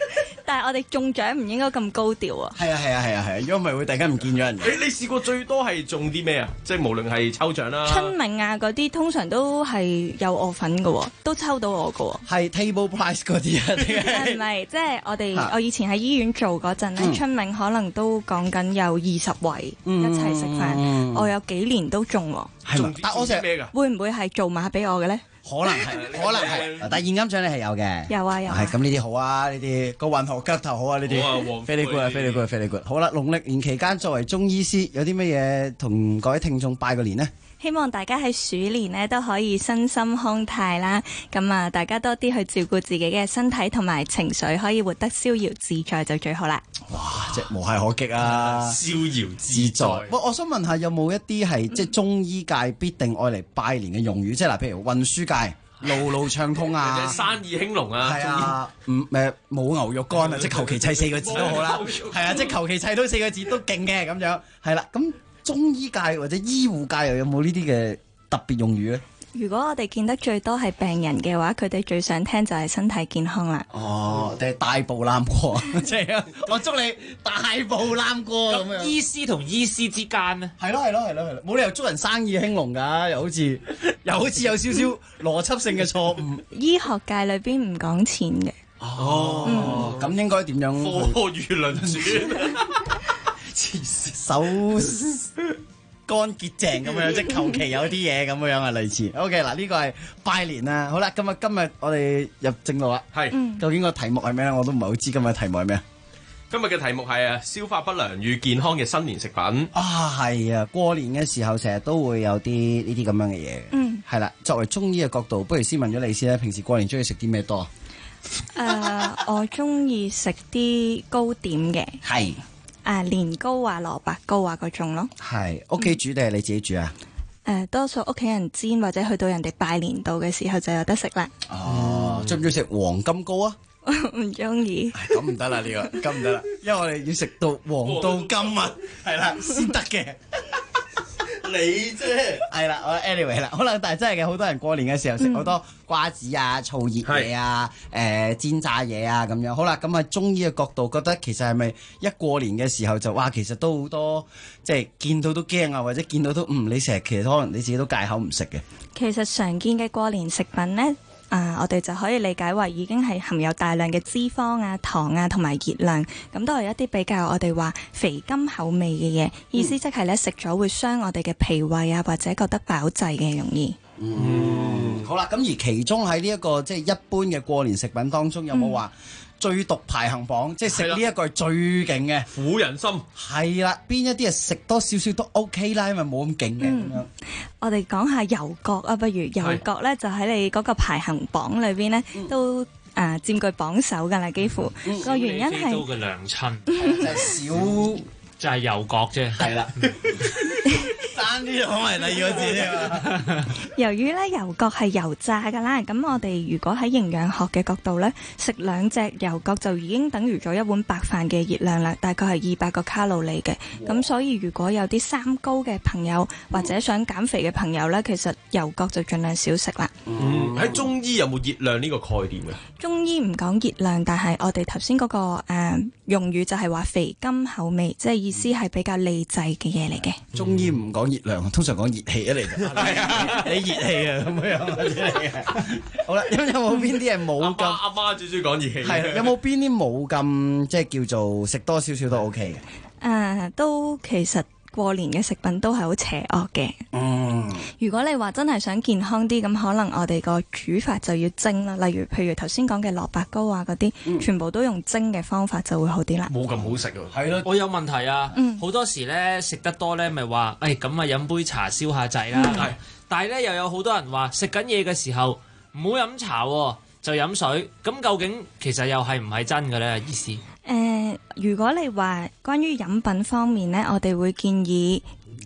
但係我哋中獎唔應該咁高調啊！ 係啊，如果唔係會突然間唔見咗人。 你試過最多係中啲咩啊？即係無論係抽獎啦、 春茗啊嗰啲，通常都係有我份嘅喎，都抽到我嘅喎。 係 table price 嗰啲啊？ 唔係，即係我以前喺醫院做嗰陣咧，春茗可能都講緊有20位一齊食飯，我有幾年都中喎。 係嘛？但我成咩㗎？ 會唔會係做馬俾我嘅咧？ 可能係，但係現金獎你係有嘅。 有啊。 係咁呢啲好啊，呢啲個運河吉頭好啊，呢啲。飛利good啊，飛利 good。好啦，農曆年期間作為中醫師，有啲乜嘢同各位聽眾拜個年呢？ 希望大家喺鼠年呢都可以身心康泰啦，咁啊大家多啲去照顧自己嘅身體同埋情緒，可以活得逍遙自在就最好啦。 哇！即係無懈可擊啊， 逍遙自在。 我想問下有冇一啲係即係中醫界必定愛嚟拜年嘅用語？即係嗱，譬如運輸界路路暢通啊， 生意興隆啊， 係啊，冇牛肉乾啊，即係求其砌4個字都好啦，係啊，即係求其砌到4個字都勁嘅咁樣，係啦，咁。中醫界或者醫護界又有冇呢啲嘅特別用語咧？ 如果我哋見得最多係病人嘅話，佢哋最想聽就係身體健康啦。 哦，定係大步攬過，即係我祝你大步攬過咁樣。 醫師同醫師之間咧， 係咯，冇理由祝人生意興隆㗎，又好似有少少邏輯性嘅錯誤。 醫學界裏邊唔講錢嘅。 哦，咁應該點樣？ 貨如輪轉。 手乾潔淨咁樣，即係求其有啲嘢咁樣啊，類似。OK， 嗱呢個係拜年啦。好啦，今日我哋入正路啦。 係， 究竟個題目係咩咧？我都唔係好知今日題目係咩。 今日嘅題目係消化不良與健康嘅新年食品。 啊，係啊，過年嘅時候成日都會有啲呢啲咁樣嘅嘢。係啦，作為中醫嘅角度，不如先問咗你先啦。平時過年中意食啲咩多？ 我中意食啲糕點嘅。 係。 年糕啊、蘿蔔糕啊嗰種咯。 係屋企煮定係你自己煮啊？ 多數屋企人煎或者去到人哋拜年度嘅時候就有得食啦。 哦，中唔中意食黃金糕啊？ 唔中意。 咁唔得啦，呢個咁唔得啦，因為我哋要食到黃到金啊，係啦先得嘅。你啫，係啦，我 anyway 啦，可能但係真係嘅，好多人過年嘅時候食好多瓜子啊、燥熱嘢啊、煎炸嘢啊咁樣。好啦，咁喺中醫嘅角度，覺得其實係咪一過年嘅時候就哇，其實都好多即係見到都驚啊，或者見到都你成日其實可能你自己都戒口唔食嘅。 其實常見嘅過年食品呢，我哋就可以理解為已經係含有大量嘅脂肪啊、糖啊同埋熱量，咁都係一啲比較我哋話肥甘口味嘅嘢，意思即係咧食咗會傷我哋嘅脾胃啊，或者覺得飽滯嘅容易。 好啦，咁而其中喺呢一個即係一般嘅過年食品當中，有冇話最毒排行榜？即係食呢一個係最勁嘅， 苦人心。 係啦，邊一啲係食多少少都 OK 啦，因為冇咁勁嘅咁樣。 我哋講下油角啊，不如油角咧就喺你嗰個排行榜裏邊咧都佔據榜首㗎啦，幾乎個原因係都嘅娘親， 就係少就係油角啫， 係啦。爭啲講埋第二個字啫。 由於咧油角係油炸㗎啦，咁我哋如果喺營養學嘅角度咧，食2隻油角就已經等於咗一碗白飯嘅熱量啦，大概係200個卡路里嘅。咁所以如果有啲三高嘅朋友或者想減肥嘅朋友咧，其實油角就盡量少食啦。 喺中醫有冇熱量呢個概念嘅？ 中醫唔講熱量，但係我哋頭先嗰個用語就係話肥甘口味，即係意思係比較利滯嘅嘢嚟嘅。 中醫唔講熱量，通常講熱氣嚟嘅。係啊，你熱氣啊咁樣。好啦，咁有冇邊啲係冇咁？ 阿媽最中意講熱氣。 係，有冇邊啲冇咁即係叫做食多少少都 OK 嘅？ 都其實過年嘅食品都係好邪惡嘅。如果你話真係想健康啲，咁可能我哋個煮法就要蒸啦。例如，譬如頭先講嘅蘿蔔糕啊嗰啲，全部都用蒸嘅方法就會好啲啦。 冇咁好食啊！ 係咯， 我有問題啊！好多時咧食得多咧，咪話咁啊飲杯茶消下滯啦。但係咧又有好多人話食緊嘢嘅時候唔好飲茶喎，就飲水。咁究竟其實又係唔係真嘅咧？意思？ 如果你話關於飲品方面呢，我哋會建議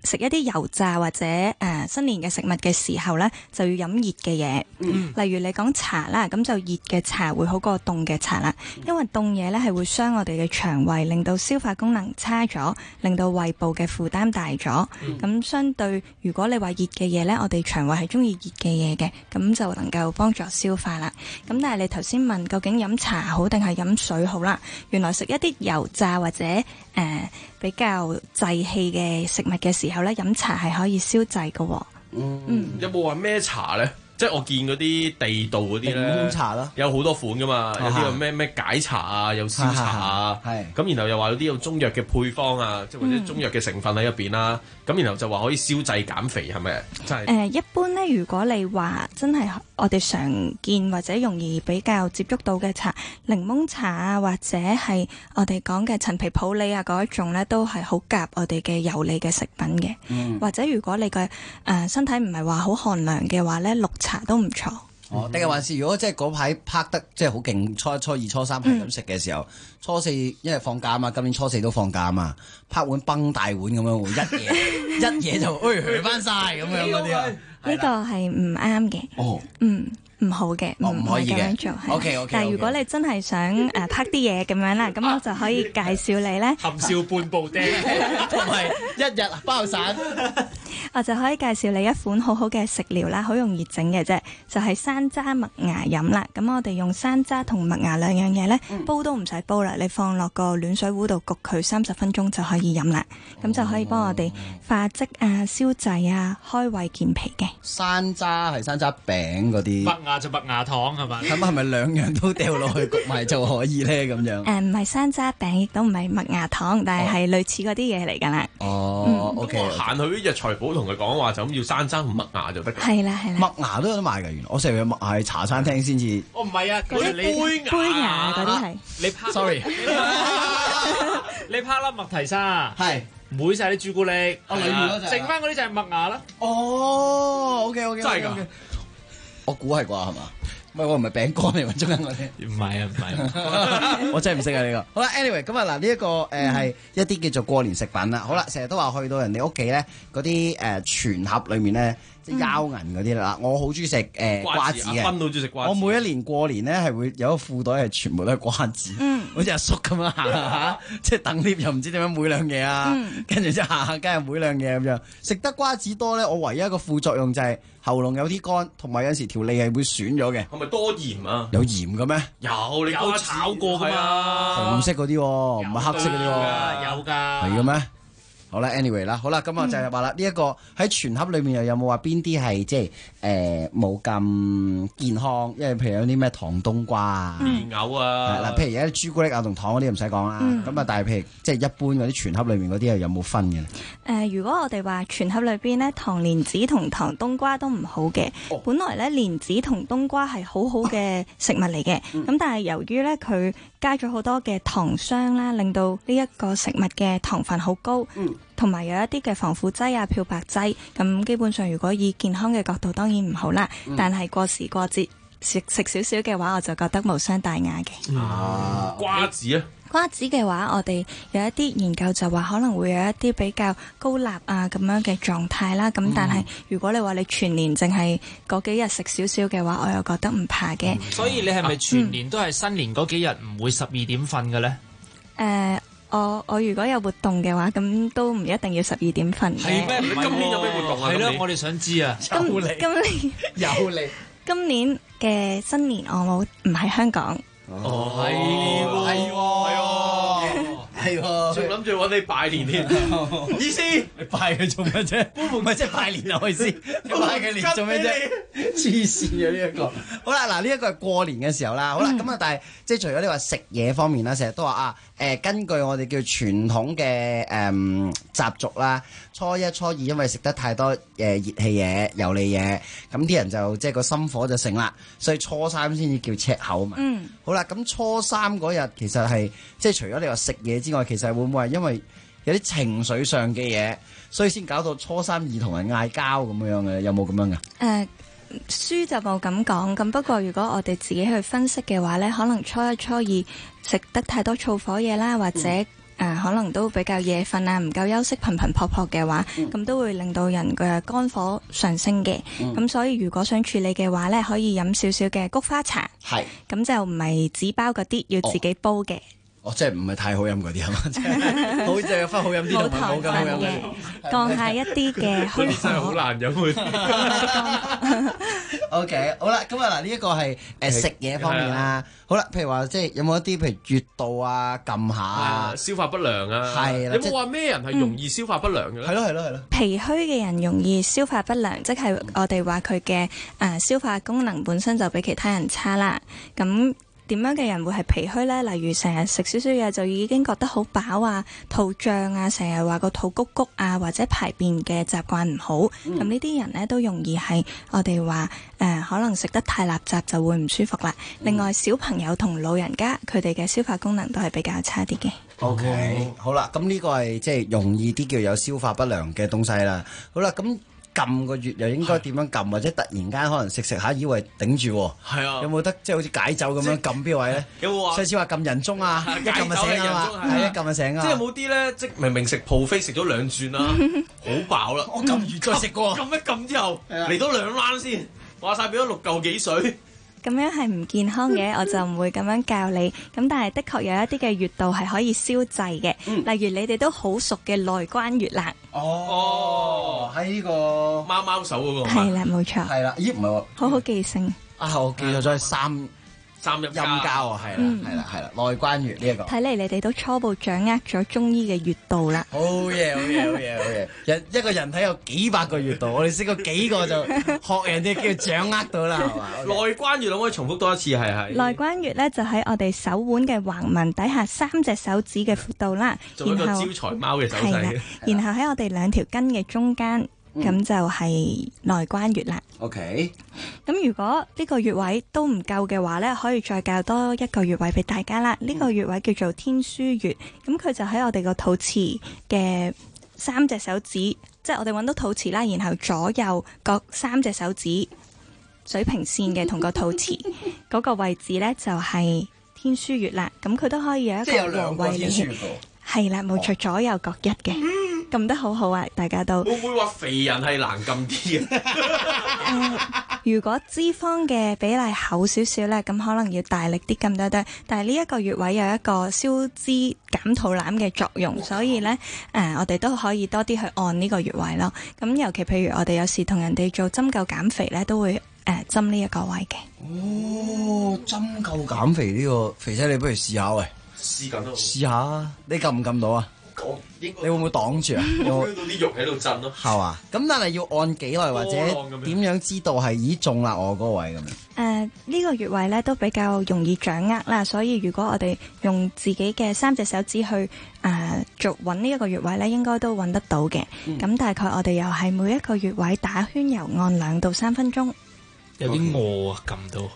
食一啲油炸或者新年嘅食物嘅時候咧，就要飲熱嘅嘢。例如你講茶啦，咁就熱嘅茶會好過凍嘅茶啦，因為凍嘢咧係會傷我哋嘅腸胃，令到消化功能差咗，令到胃部嘅負擔大咗。咁相對如果你話熱嘅嘢咧，我哋腸胃係中意熱嘅嘢嘅，咁就能夠幫助消化啦。咁但係你頭先問究竟飲茶好定係飲水好啦，原來食一啲油炸或者比較滯氣嘅食物嘅時候咧，飲茶係可以消滯嘅。 有冇話咩茶咧？即係我見嗰啲地道嗰啲咧， 檸檬茶啦， 有好多款噶嘛，有啲有咩解茶啊，有燒茶啊，咁然後又話有啲有中藥嘅配方啊，即係或者中藥嘅成分喺入邊啦，咁然後就話可以消滯減肥，係咪？真係一般咧，如果你話真係我哋常見或者容易比較接觸到嘅茶，檸檬茶啊，或者係我哋講嘅陳皮普洱啊嗰一種咧，都係好夾我哋嘅油膩嘅食品嘅。或者如果你嘅身體唔係話好寒涼嘅話咧，綠茶都唔錯。 定係還是如果即係嗰排拍得即係好勁，初一、初二、初三係咁食嘅時候，初四因為放假啊嘛，今年初四都放假啊嘛，拍碗崩大碗咁樣，一嘢就去翻晒咁樣嗰啲啊， 呢個係唔啱嘅。唔好嘅，唔可以咁樣做。 OK。 但係如果你真係想拍啲嘢咁樣啦，咁我就可以介紹你咧， 含笑半步釘， 同埋一日包散。 我就可以介紹你一款好好嘅食療啦，好容易整嘅啫，就係山楂麥芽飲啦。咁我哋用山楂同麥芽兩樣嘢咧，煲都唔使煲啦，你放落個暖水壺度焗佢30分鐘就可以飲啦。咁就可以幫我哋化積啊、消滯啊、開胃健脾嘅。 山楂係山楂餅嗰啲， 麥芽就麥芽糖係嘛？ 咁係咪兩樣都掉落去焗埋就可以咧？咁樣唔係山楂餅，亦都唔係麥芽糖，但係類似嗰啲嘢嚟㗎啦。 OK。 行去藥材鋪同佢講話就咁要山楂同麥芽就得㗎。 係啦。 麥芽都有得賣㗎，原來我成日去麥芽喺茶餐廳先至。 唔係啊， 嗰啲杯芽嗰啲係。 你拍 ，sorry， 你拍粒麥提沙， 係唔會晒啲朱古力， 剩翻嗰啲就係麥芽啦。 OK， 真係㗎。 我估係啩係嘛？唔係我唔係餅乾嚟喎，中間嗰啲。 唔係啊， 我真係唔識啊呢個。好啦 ，anyway， 咁啊嗱，呢一個係一啲叫做過年食品啦。好啦，成日都話去到人哋屋企咧，嗰啲全盒裏面咧，即係膠銀嗰啲啦。我好中意食瓜子嘅， 分到中意食瓜子。 我每一年過年咧係會有一個褲袋係全部都係瓜子，好似阿叔咁樣行下，即係等 lift 又唔知點樣每兩嘢啊，跟住之後行下梗係每兩嘢咁樣。食得瓜子多咧，我唯一一個副作用就係喉嚨有啲乾，同埋有陣時條脷係會損咗嘅。 係咪多鹽啊？ 有鹽嘅咩？ 有，你都炒過㗎嘛？ 紅色嗰啲，唔係黑色嗰啲喎。 有㗎。 係嘅咩？好啦 ，anyway 啦，好啦，咁我就係話啦，呢一個喺全盒裏面又有冇話邊啲係即係冇咁健康？因為譬如有啲咩糖冬瓜啊、 蓮藕啊， 嗱，譬如有啲朱古力啊同糖嗰啲唔使講啦。咁啊，但係譬如即係一般嗰啲全盒裏面嗰啲有冇分嘅？ 如果我哋話全盒裏邊咧，糖蓮子同糖冬瓜都唔好嘅。本來咧蓮子同冬瓜係好好嘅食物嚟嘅，咁但係由於咧佢加咗好多嘅糖霜啦，令到呢一個食物嘅糖分好高。同埋有一啲嘅防腐劑啊、漂白劑，咁基本上如果以健康嘅角度當然唔好啦，但係過時過節食少少嘅話，我就覺得無傷大雅嘅。 瓜子啊！ 瓜子嘅話，我哋有一啲研究就話可能會有一啲比較高鈉啊咁樣嘅狀態啦，咁但係如果你話你全年淨係嗰幾日食少少嘅話，我又覺得唔怕嘅。 所以你係咪全年都係新年嗰幾日唔會12點瞓嘅咧？ 我如果有活動嘅話，咁都唔一定要12點瞓嘅。 係咩？今年有咩活動啊？ 係咯，我哋想知啊。 今年嘅新年我唔喺香港。 係喎，仲諗住揾你拜年添，意思你拜佢做乜啫？唔係即係拜年啊！我意思，拜佢年做咩啫？黐線嘅呢一個。好啦，嗱呢一個係過年嘅時候啦。好啦，咁啊，但係即係除咗你話食嘢方面啦，成日都話根據我哋叫傳統嘅習俗啦，初一、初二因為食得太多熱氣嘢、油膩嘢，咁啲人就即係個心火就盛啦，所以初三先至叫赤口嘛。好啦，咁初三嗰日其實係即係除咗你話食嘢之外，其實會唔會係因為有啲情緒上嘅嘢，所以先搞到初三二同人嗌交咁樣嘅？有冇咁樣㗎？ 書就冇咁講，咁不過如果我哋自己去分析嘅話呢，可能初一、初二食得太多燥火嘢啦，或者可能都比較夜瞓啊，唔夠休息，頻頻撲撲嘅話，咁都會令到人嘅肝火上升嘅。咁所以如果想處理嘅話呢，可以飲少少嘅菊花茶。 係。 咁就唔係紙包嗰啲，要自己煲嘅。 即係唔係太好飲嗰啲係嘛？即係好就分好飲啲同埋冇咁好飲嘅， 降下一啲嘅虛真係好難飲喎。 OK， 好啦，咁啊嗱，呢一個係食嘢方面啦。好啦，譬如話即係有冇一啲譬如穴道啊、撳下啊、 消化不良啊， 係啦。 有冇話咩人係容易消化不良嘅咧？ 係咯。 脾虛嘅人容易消化不良，即係我哋話佢嘅消化功能本身就比其他人差啦。咁點樣嘅人會係脾虛呢？例如成日食少少嘢就已經覺得好飽啊、肚脹啊，成日話個肚谷谷啊，或者排便嘅習慣唔好，咁呢啲人呢，都容易係我哋話可能食得太垃圾就會唔舒服啦。另外小朋友同老人家佢哋嘅消化功能都係比較差啲嘅。 OK， 好啦，咁呢個係即係容易啲叫有消化不良嘅東西啦。好啦，咁撳個穴又應該點樣撳，或者突然間可能食下以為頂住，係啊，有冇得即係好似解酒咁樣撳邊位咧？有冇話上次話撳人中啊？一撳就醒啊嘛，係一撳就醒啊！ 即係有冇啲咧？即明明食 buffet 食咗2轉啦，好飽啦，我撳完再食過，撳一撳之後嚟多2 round先，話晒俾咗6嚿幾水。 咁樣係唔健康嘅，我就唔會咁樣教你。咁但係的確有一啲嘅穴道係可以消滯嘅，例如你哋都好熟嘅內關穴啦。 喺呢個貓貓手嗰個。 係啦，冇錯。 係啦，咦唔係喎。 好好記性。 我記咗係三陰交啊，係啦，內關穴呢一個。 睇嚟你哋都初步掌握咗中醫嘅穴道啦。 好嘢！一個人體有幾百個穴道，我哋識過幾個就學人哋叫掌握到啦，係嘛？ 內關穴可唔可以重複多一次？係。 內關穴咧就喺我哋手腕嘅橫紋底下3隻手指嘅闊度啦， 做一個招財貓嘅手勢。 然後喺我哋2條筋嘅中間。咁就係內關穴啦。 OK。 咁如果呢個穴位都唔夠嘅話呢，可以再教多一個穴位俾大家啦。呢個穴位叫做天樞穴，咁佢就喺我哋個肚臍嘅3隻手指，即係我哋揾到肚臍啦，然後左右各3隻手指水平線嘅同個肚臍嗰個位置呢，就係天樞穴啦。咁佢都可以有一個和位嚟嘅。係啦，冇錯，左右各一嘅，撳得好好啊！大家都會唔會話肥人係難撳啲嘅？ 如果脂肪嘅比例厚少少咧，咁可能要大力啲撳得。但係呢一個穴位有一個消脂減肚腩嘅作用，所以咧我哋都可以多啲去按呢個穴位咯。咁尤其譬如我哋有時同人哋做針灸減肥咧，都會針呢一個位嘅。 針灸減肥呢個肥仔，你不如試下喂。試下，你撳唔撳到啊？你會唔會擋住啊？ 有到啲肉喺度震咯。 係嘛？咁但係要按幾耐，或者點樣知道係已中啦我嗰個位咁樣？ 呢個穴位咧都比較容易掌握啦，所以如果我哋用自己嘅3隻手指去做揾呢一個穴位咧，應該都揾得到嘅。咁大概我哋又係每一個穴位打圈游按2到3分鐘。 有啲餓啊，撳到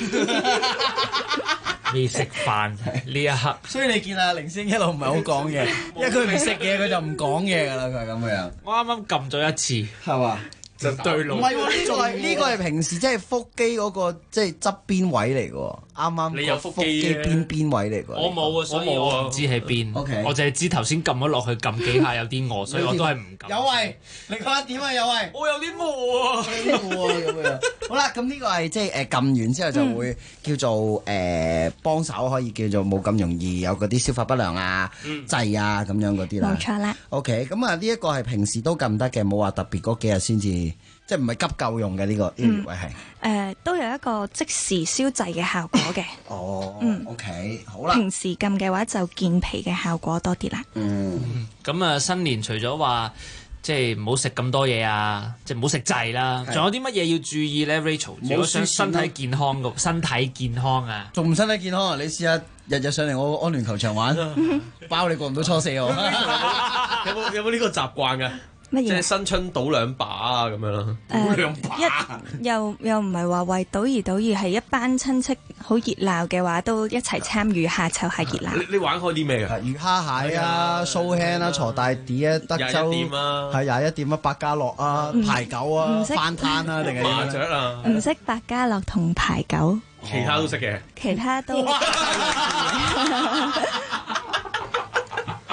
未食飯呢一刻， 所以你見阿凌星一路唔係好講嘢，因為佢未食嘢，佢就唔講嘢噶啦，佢係咁樣。 我啱啱撳咗一次， 係嘛？ 就對路。 唔係喎，呢個係平時即係腹肌嗰個即係側邊位嚟嘅喎，啱啱你有腹肌邊位嚟嘅。 我冇啊，所以我唔知喺邊。我淨係知頭先撳咗落去撳幾下有啲餓，所以我都係唔撳。 有胃，你覺得點啊？有胃， 我有啲餓啊， 咁樣。好啦，咁呢個係即係撳完之後就會叫做幫手，可以叫做冇咁容易有嗰啲消化不良啊、滯啊咁樣嗰啲啦。 冇錯啦。 OK，咁啊呢一個係平時都撳得嘅，冇話特別嗰幾日先至，即係唔係急救用嘅呢個穴位係。 都有一個即時消滯嘅效果嘅。 OK， 好啦。 平時撳嘅話就健脾嘅效果多啲啦。 咁啊，新年除咗話即係唔好食咁多嘢啊，即係唔好食滯啦，仲有啲乜嘢要注意咧 ？Rachel，如果想身體健康嘅，身體健康啊， 仲唔身體健康啊？你試下日日上嚟我安聯球場玩，包你過唔到初四喎。 有冇呢個習慣㗎？即係新春賭2把啊咁樣咯，賭2把。 又唔係話為賭而賭，而係一班親戚好熱鬧嘅話，都一齊參與下湊下熱鬧。 你玩開啲咩㗎？ 魚蝦蟹啊、蘇輕啊、鋤大 D 啊、德州 21點啊， 係21點啊、百家樂啊、排九啊、翻攤啊，定係麻雀啊？ 唔識百家樂同排九， 其他都識嘅。 其他都。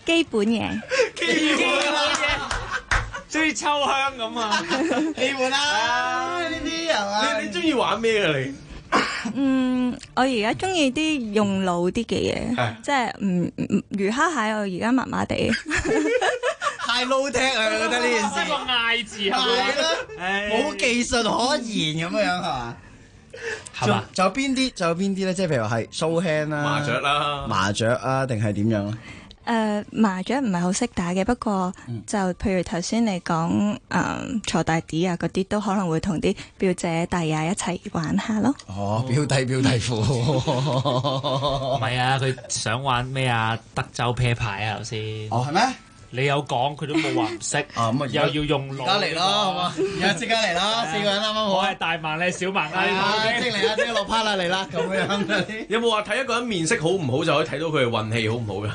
基本嘢。 基本嘢，中意秋香咁啊！ 基本啦，呢啲係嘛？ 你中意玩咩㗎你？ 我而家中意啲用腦啲嘅嘢，即係魚蝦蟹，我而家麻麻地。 太 low tech 啊！我覺得呢件事一個嗌字係咪？冇技術可言咁樣係嘛？係嘛？仲有邊啲？仲有邊啲咧？即係譬如話係 show hand 啦、 麻雀啦、 麻雀啊，定係點樣啊？ 麻雀唔係好識打嘅，不過就譬如頭先你講鋤大 D 啊嗰啲，都可能會同啲表姐弟啊一齊玩下咯。 哦，表弟表弟夫， 唔係啊，佢想玩咩啊？德州啤牌啊頭先。 哦，係咩？ 你有講佢都冇話唔識，又要用腦。 而家嚟咯，好嘛？而家即刻嚟啦，4個人啱啱好。 我係大盲，你係小盲啊！ 即嚟啊！即落趴啦嚟啦，咁樣。 有冇話睇一個人面色好唔好就可以睇到佢嘅運氣好唔好㗎？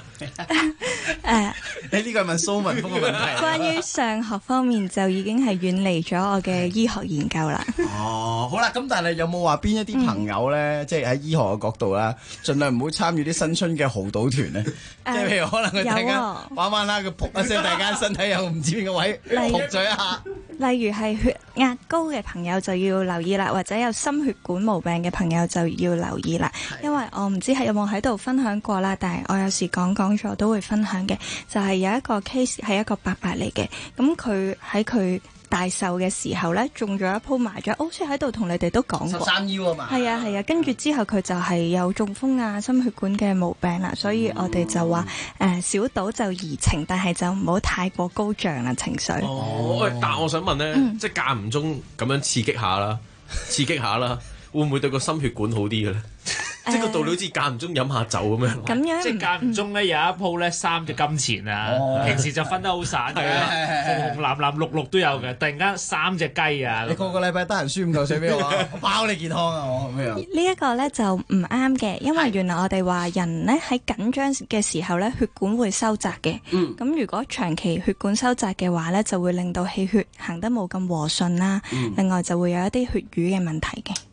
誒， 你呢個係問蘇文峰嘅問題。 關於上學方面就已經係遠離咗我嘅醫學研究啦。 哦，好啦，咁但係有冇話邊一啲朋友咧，即係喺醫學嘅角度啦，盡量唔好參與啲新春嘅豪賭團咧？即係譬如可能佢突然間玩啦，佢撲一聲，突然間身體又唔知邊個位撲咗一下。 例如係血壓高嘅朋友就要留意啦，或者有心血管毛病嘅朋友就要留意啦。因為我唔知係有冇喺度分享過啦，但係我有時講咗都會分享嘅，就係有一個 case 係一個伯伯嚟嘅，咁佢喺佢大壽嘅時候咧中咗一鋪麻雀，好似喺度同你哋都講過。 13腰啊嘛。 係啊係啊，跟住之後佢就係有中風啊、心血管嘅毛病啦，所以我哋就話小賭就怡情，但係就唔好太過高漲啦情緒。 喂，但係我想問咧，即係間唔中咁樣刺激下啦，會唔會對個心血管好啲嘅咧？即係個道理好似間唔中飲下酒咁樣。 咁樣即係間唔中咧有一鋪咧3隻金錢啊，平時就分得好散嘅，紅紅藍藍綠綠都有嘅，突然間3隻雞啊！ 你個禮拜得閒輸5嚿水俾我啊，我包你健康啊我咁樣。 呢一個咧就唔啱嘅，因為原來我哋話人咧喺緊張嘅時候咧血管會收窄嘅。咁如果長期血管收窄嘅話咧，就會令到氣血行得冇咁和順啦。另外就會有一啲血瘀嘅問題嘅。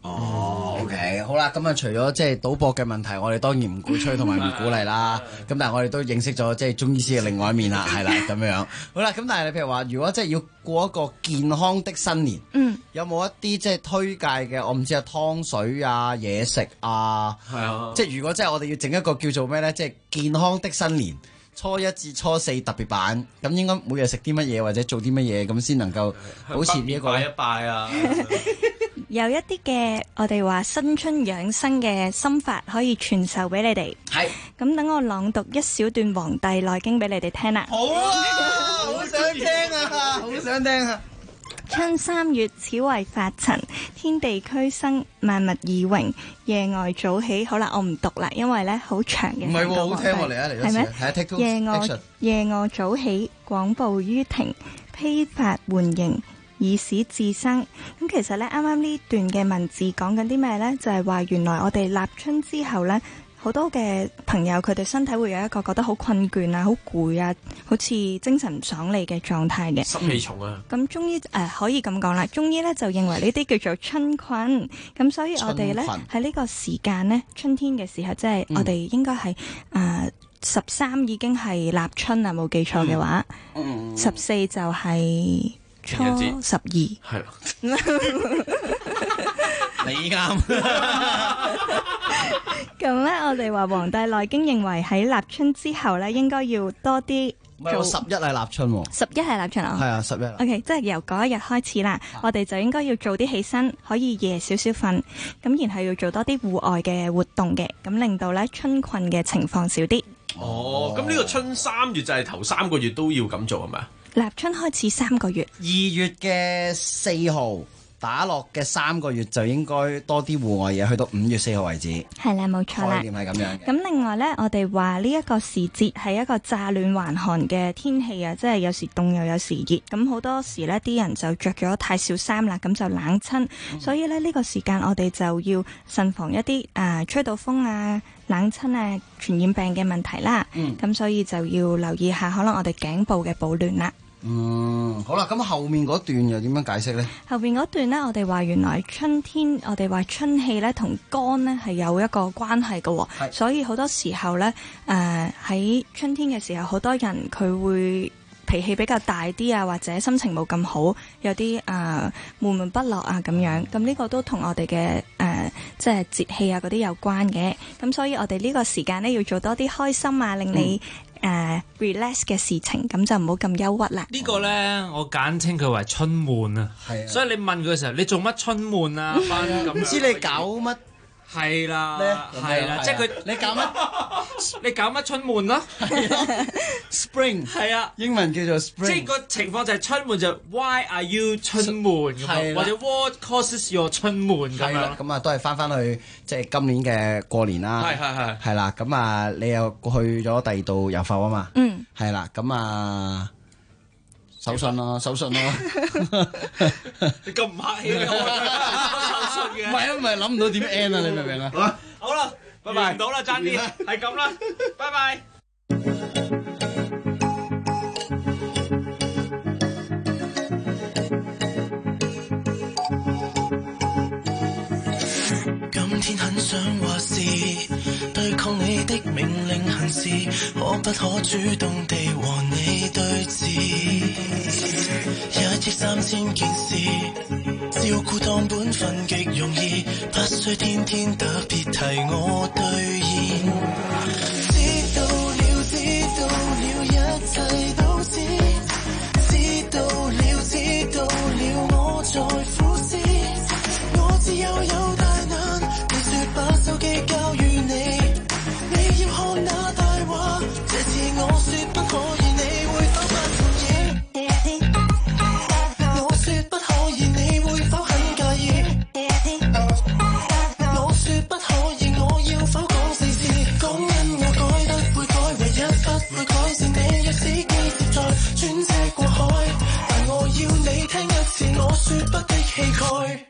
OK， 好啦，咁啊，除咗即係賭博嘅問題，我哋當然唔鼓吹同埋唔鼓勵啦。咁但係我哋都認識咗即係中醫師嘅另外一面啦，係啦咁樣。好啦，咁但係你譬如話，如果即係要過一個健康的新年，有冇一啲即係推介嘅？我唔知啊，湯水啊、嘢食啊，係啊。即係如果即係我哋要整一個叫做咩咧，即係健康的新年。初1至初4特別版，咁應該每日食啲乜嘢或者做啲乜嘢，咁先能夠保持呢一個拜一拜啊！ 有一啲嘅我哋話新春養生嘅心法可以傳授俾你哋。係，咁等我朗讀一小段《黃帝內經》俾你哋聽啦。 好啊，好想聽啊，好想聽啊！ 春3月，此為發陳，天地俱生，萬物以榮。夜外早起，好啦，我唔讀啦，因為咧好長嘅。 唔係喎，好聽喎，嚟啊嚟啊！係咩？係啊 ，take two。 夜卧早起，廣步於庭，披發緩形，以使自生。咁其實咧，啱啱呢段嘅文字講緊啲咩咧？就係話原來我哋立春之後咧。好多嘅朋友佢哋身體會有一個覺得好困倦啊、好攰啊、好似精神唔爽利嘅狀態嘅。 濕氣重啊！ 咁中醫可以咁講啦，中醫咧就認為呢啲叫做春困，咁所以我哋咧喺呢個時間咧，春天嘅時候，即係我哋應該係13已經係立春啊，冇記錯嘅話，14就係初12。 係啦。 你啱。 咁咧，我哋話《黃帝內經》認為喺立春之後咧，應該要多啲做。 11係立春喎。11 係立春啊。 係啊，11。 OK， 即係由嗰一日開始啦，我哋就應該要早啲起身，可以夜少少瞓，咁然後要做多啲戶外嘅活動嘅，咁令到咧春困嘅情況少啲。 哦，咁呢個春3月就係頭3個月都要咁做係咪啊？ 立春開始3個月。 2月嘅4號。打落嘅3個月就應該多啲戶外嘢，去到5月4號為止。係啦，冇錯啦。概念係咁樣嘅。咁另外呢，我哋話呢一個時節係一個乍暖還寒嘅天氣啊，即係有時凍又有時熱。咁好多時呢啲人就着咗太少衫啦，咁就冷親。所以呢個時間我哋就要慎防一啲吹到風啊、冷親啊、傳染病嘅問題啦。咁所以就要留意下，可能我哋頸部嘅保暖啦。 好啦，咁後面嗰段又點樣解釋咧？ 後面嗰段呢，我哋話原來春天，我哋話春氣咧同肝呢係有一個關係嘅，所以好多時候咧，喺春天嘅時候，好多人佢會脾氣比較大啲啊，或者心情冇咁好，有啲悶悶不樂啊咁樣。咁呢個都同我哋嘅即係節氣啊嗰啲有關嘅。咁所以我哋呢個時間呢，要做多啲開心啊，令你relax 嘅事情，咁就唔好咁憂鬱啦。 呢個咧，我簡稱佢為春悶啊。係啊。所以你問佢嘅時候，你做乜春悶啊？ 唔知你搞乜？ 係啦，係啦，即係佢你搞乜？ 你搞乜春悶咯 ？Spring 係啊， 英文叫做 Spring。 即係個情況就係春悶就 Why are you 春悶咁樣，或者 What causes your 春悶咁樣。 咁啊，都係翻去即係今年嘅過年啦。係啦，咁啊，你又去咗第二度遊埠啊嘛。係啦，咁啊。手信咯，手信咯。 你咁唔客氣嘅，手信嘅。 唔係啊，唔係諗唔到點 end 啊，你明唔明啊？ 好啦，拜拜。唔到啦，爭啲，係咁啦，拜拜。 今天很想話是對抗你的命令行事，可不可主動地和你對峙？1億3000件事，照顧當本分極容易，不需天天特別提我兌現。知道了，知道了，一切都知，知道了，知道了，我在苦思，我只有大難，你說把手機交予你，你要看那大話，這次我說不可以，你會否不同意？我說不可以，你會否很介意？我說不可以，我要否講4次？講因我改得會改，唯一不會改是你若使機接載轉車過海，但我要你聽一次我說不的氣概。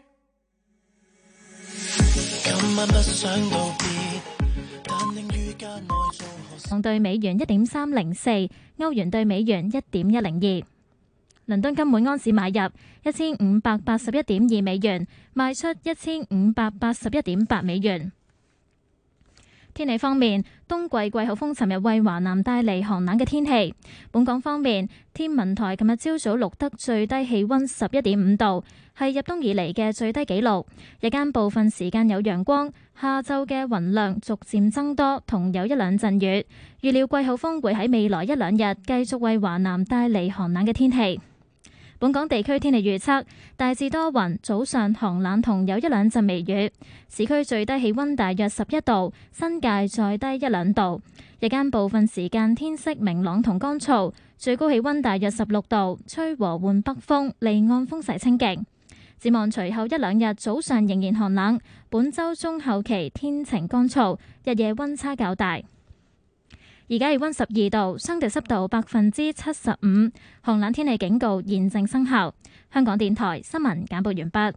今晚不想道別，但寧於間內做何？ 港對美元1.304，歐元對美元1.102。倫敦金每安士買入1581.2美元，賣出1581.8美元。天氣方面，冬季季候風尋日為華南帶嚟寒冷嘅天氣。本港方面，天文台琴日朝早錄得最低氣溫11.5度，係入冬以嚟嘅最低紀錄。日間部分時間有陽光，下晝嘅雲量逐漸增多，同有一兩陣雨。預料季候風會喺未來一兩日繼續為華南帶嚟寒冷嘅天氣。本港地區天氣預測，大致多雲，早上寒冷同有一兩陣微雨。市區最低氣溫大約11度，新界再低一兩度。日間部分時間天色明朗同乾燥，最高氣溫大約16度，吹和緩北風，離岸風勢清勁。展望隨後一兩日早上仍然寒冷，本週中後期天晴乾燥，日夜溫差較大。而家氣溫12度，相對濕度75%，寒冷天氣警告現正生效。香港電台新聞簡報完畢。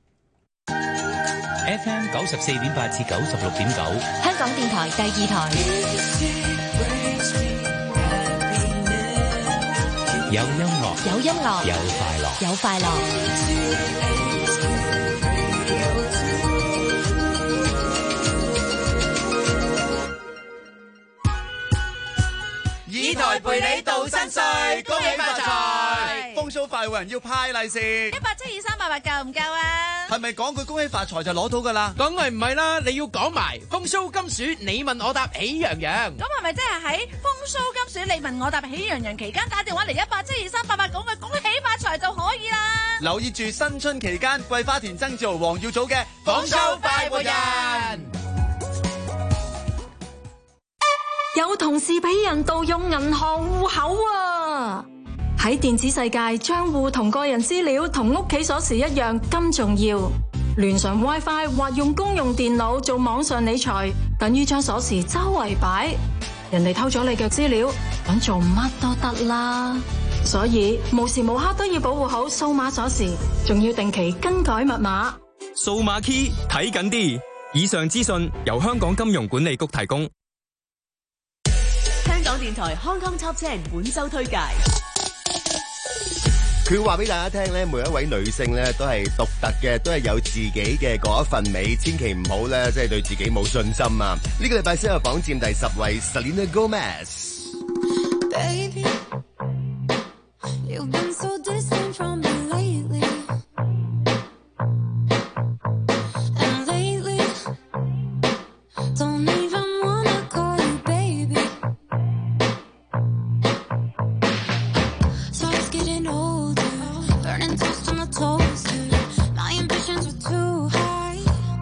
FM 94.8至96.9， 香港電台第2台。 有音樂， 有音樂， 有快樂， 有快樂。 以台陪你度新歲，恭喜發財！風騷快活人要派利是 ，1872388夠唔夠啊？ 係咪講句恭喜發財就攞到噶啦？ 梗係唔係啦，你要講埋風騷金鼠，你問我答喜洋洋。 咁係咪即係喺風騷金鼠你問我答喜洋洋期間打電話嚟1872388講句恭喜發財就可以啦？ 留意住新春期間桂花田曾志豪、黃耀祖嘅風騷快活人。 有同事俾人盜用銀行戶口啊！喺電子世界，賬戶同個人資料同屋企鎖匙一樣咁重要。連上 WiFi 或用公用電腦做網上理財，等於將鎖匙周圍擺。人哋偷咗你嘅資料，咁做乜都得啦。所以無時無刻都要保護好數碼鎖匙，仲要定期更改密碼。 數碼 key 睇緊啲。以上資訊由香港金融管理局提供。 香港電台 Hong Kong Top 10本周推介。 佢話俾大家聽咧，每一位女性咧都係獨特嘅，都係有自己嘅嗰一份美，千祈唔好咧，即係對自己冇信心啊！呢個禮拜先有榜佔第10位 Selena Gomez。Baby, you've been so distant from me lately. And lately, don't even wanna call you baby. So I was getting older, burning toast on the toaster. My ambitions were too high.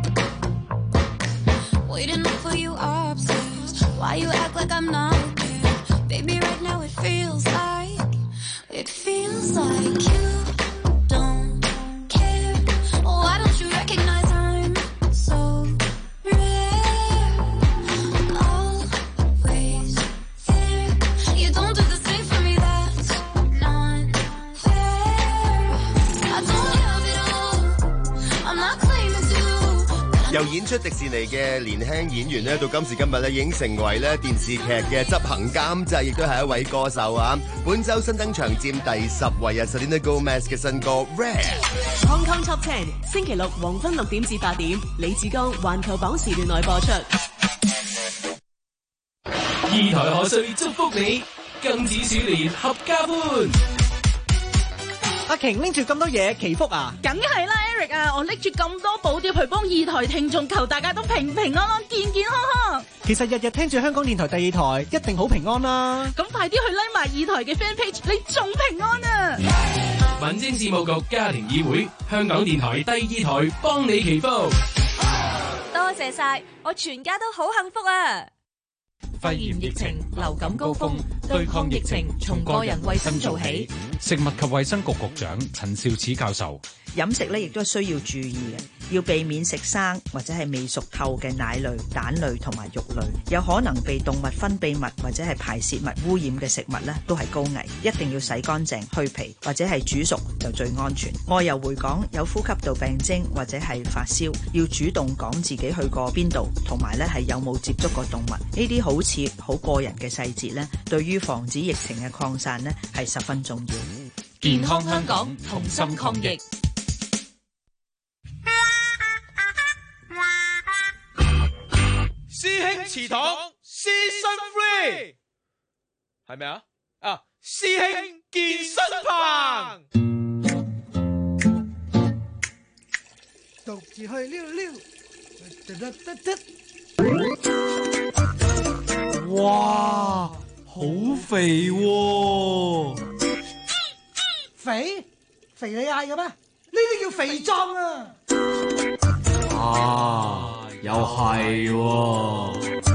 Waiting up for you upstairs. Why you act like I'm not there? Baby, right now it feels like you don't care. Why don't you recognize I'm so rare? Always there. You don't do the same for me, that's not fair. I don't have it all, I'm not claiming to. 由演出迪士尼嘅年輕演員咧，到今時今日咧，已經成為咧電視劇嘅執行監製，亦都係一位歌手啊！本週新登場佔第10位啊 ，Selena Gomez 嘅新歌《Rare》。 Hong Kong Top 10，星期六黃昏6點至8點，李志剛環球榜時段內播出。 二台賀歲祝福你，金子少年合家歡。 阿瓊拎住咁多嘢祈福啊！ 梗係啦 ，Eric 啊，我拎住咁多寶碟去幫二台聽眾，求大家都平平安安、健健康康。 其實日日聽住香港電台第2台，一定好平安啦！ 咁快啲去 like 埋二台嘅 fan page， 你仲平安啊！ 民政事務局家庭議會，香港電台第2台幫你祈福。 多謝晒，我全家都好幸福啊！ 肺炎疫情、流感高峰，對抗疫情從個人衛生做起。食物及衛生局局長陳肇始教授， 飲食咧亦都需要注意嘅，要避免食生或者係未熟透嘅奶類、蛋類同埋肉類，有可能被動物分泌物或者係排泄物污染嘅食物咧都係高危，一定要洗乾淨、去皮或者係煮熟就最安全。外遊回港有呼吸道病徵或者係發燒，要主動講自己去過邊度，同埋咧係有冇接觸過動物，呢啲好似好個人嘅細節咧，對於防止疫情嘅擴散咧係十分重要。 健康香港，同心抗疫。 師兄祠堂 Season 3係咪啊？啊，師兄健身棚， 獨自去溜溜。 哇，好肥喎！ 肥？肥你嗌嘅咩？呢啲叫肥壯啊！ 啊，又係喎！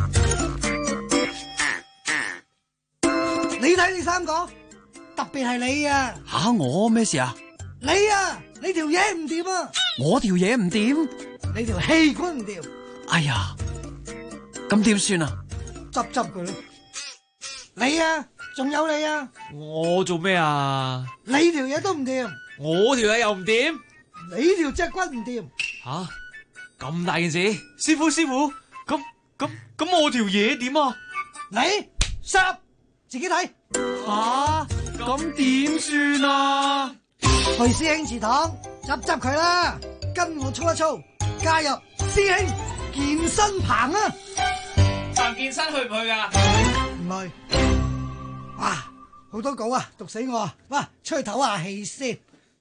你睇你三個，特別係你啊！ 吓，我咩事啊？ 你啊，你條嘢唔掂啊！ 我條嘢唔掂？ 你條氣管唔掂？ 哎呀，咁點算啊？ 執佢咯！你啊，仲有你啊！ 我做咩啊？ 你條嘢都唔掂， 我條嘢又唔掂， 你條脊骨唔掂。 吓，咁大件事，師傅，咁我條嘢點啊？ 你濕，自己睇。 吓，咁點算啊？ 去師兄祠堂執佢啦，跟我操一操，加入師兄健身棚啊！ 彭健身去唔去噶？ 唔去。哇，好多稿啊，讀死我啊！哇，出去唞下氣先。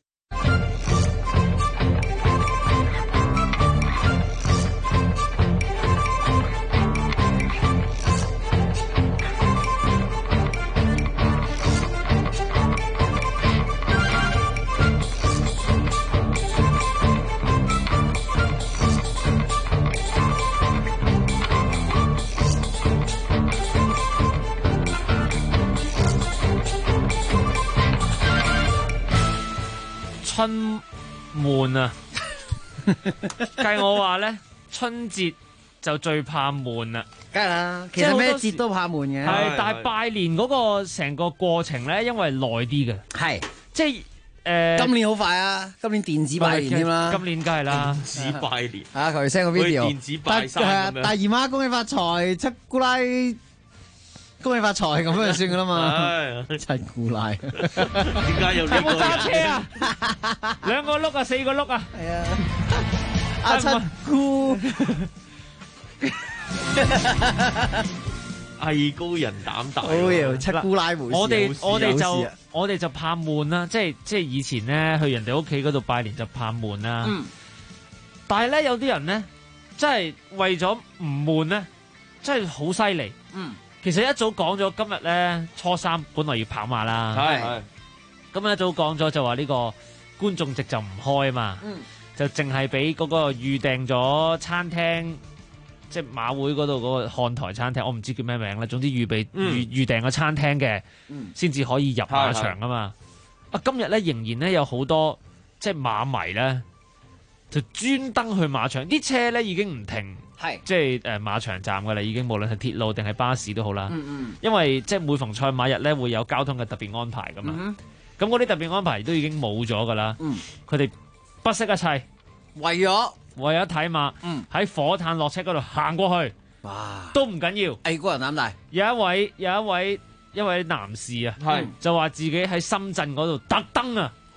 春悶啊！計我話咧，春節就最怕悶啦。 梗係啦，其實咩節都怕悶嘅。 係，但係拜年嗰個成個過程咧，因為耐啲嘅。 係， 即係今年好快啊！今年電子拜年添啦。 今年梗係啦， 電子拜年。 啊，求其 send 個 video。 電子拜山咁樣。 大姨媽恭喜發財，七姑奶恭喜發財咁樣就算噶啦嘛。七姑奶， 點解有呢個人？ 有冇揸車啊？2個轆啊，4個轆啊？ 係啊，阿七姑。 藝高人膽大， 七姑奶回事。 我哋就怕悶啦，即係以前咧去人哋屋企嗰度拜年就怕悶啦。但係咧有啲人咧，真係為咗唔悶咧，真係好犀利。其實一早講咗今日咧初三本來要跑馬啦，係。咁一早講咗就話呢個觀眾席就唔開啊嘛，就淨係俾嗰個預訂咗餐廳。即係馬會嗰度嗰個看台餐廳，我唔知叫咩名啦。總之預訂個餐廳嘅，先至可以入馬場啊嘛。今日咧仍然咧有好多即係馬迷咧，就專登去馬場。啲車咧已經唔停，即係馬場站噶啦，已經無論係鐵路定係巴士都好啦。因為即係每逢賽馬日咧會有交通嘅特別安排噶嘛。咁嗰啲特別安排都已經冇咗噶啦。佢哋不惜一切，為咗睇馬，喺火炭落車嗰度行過去，哇，都唔緊要。 藝高人膽大。 有一位男士啊，就話自己喺深圳嗰度特登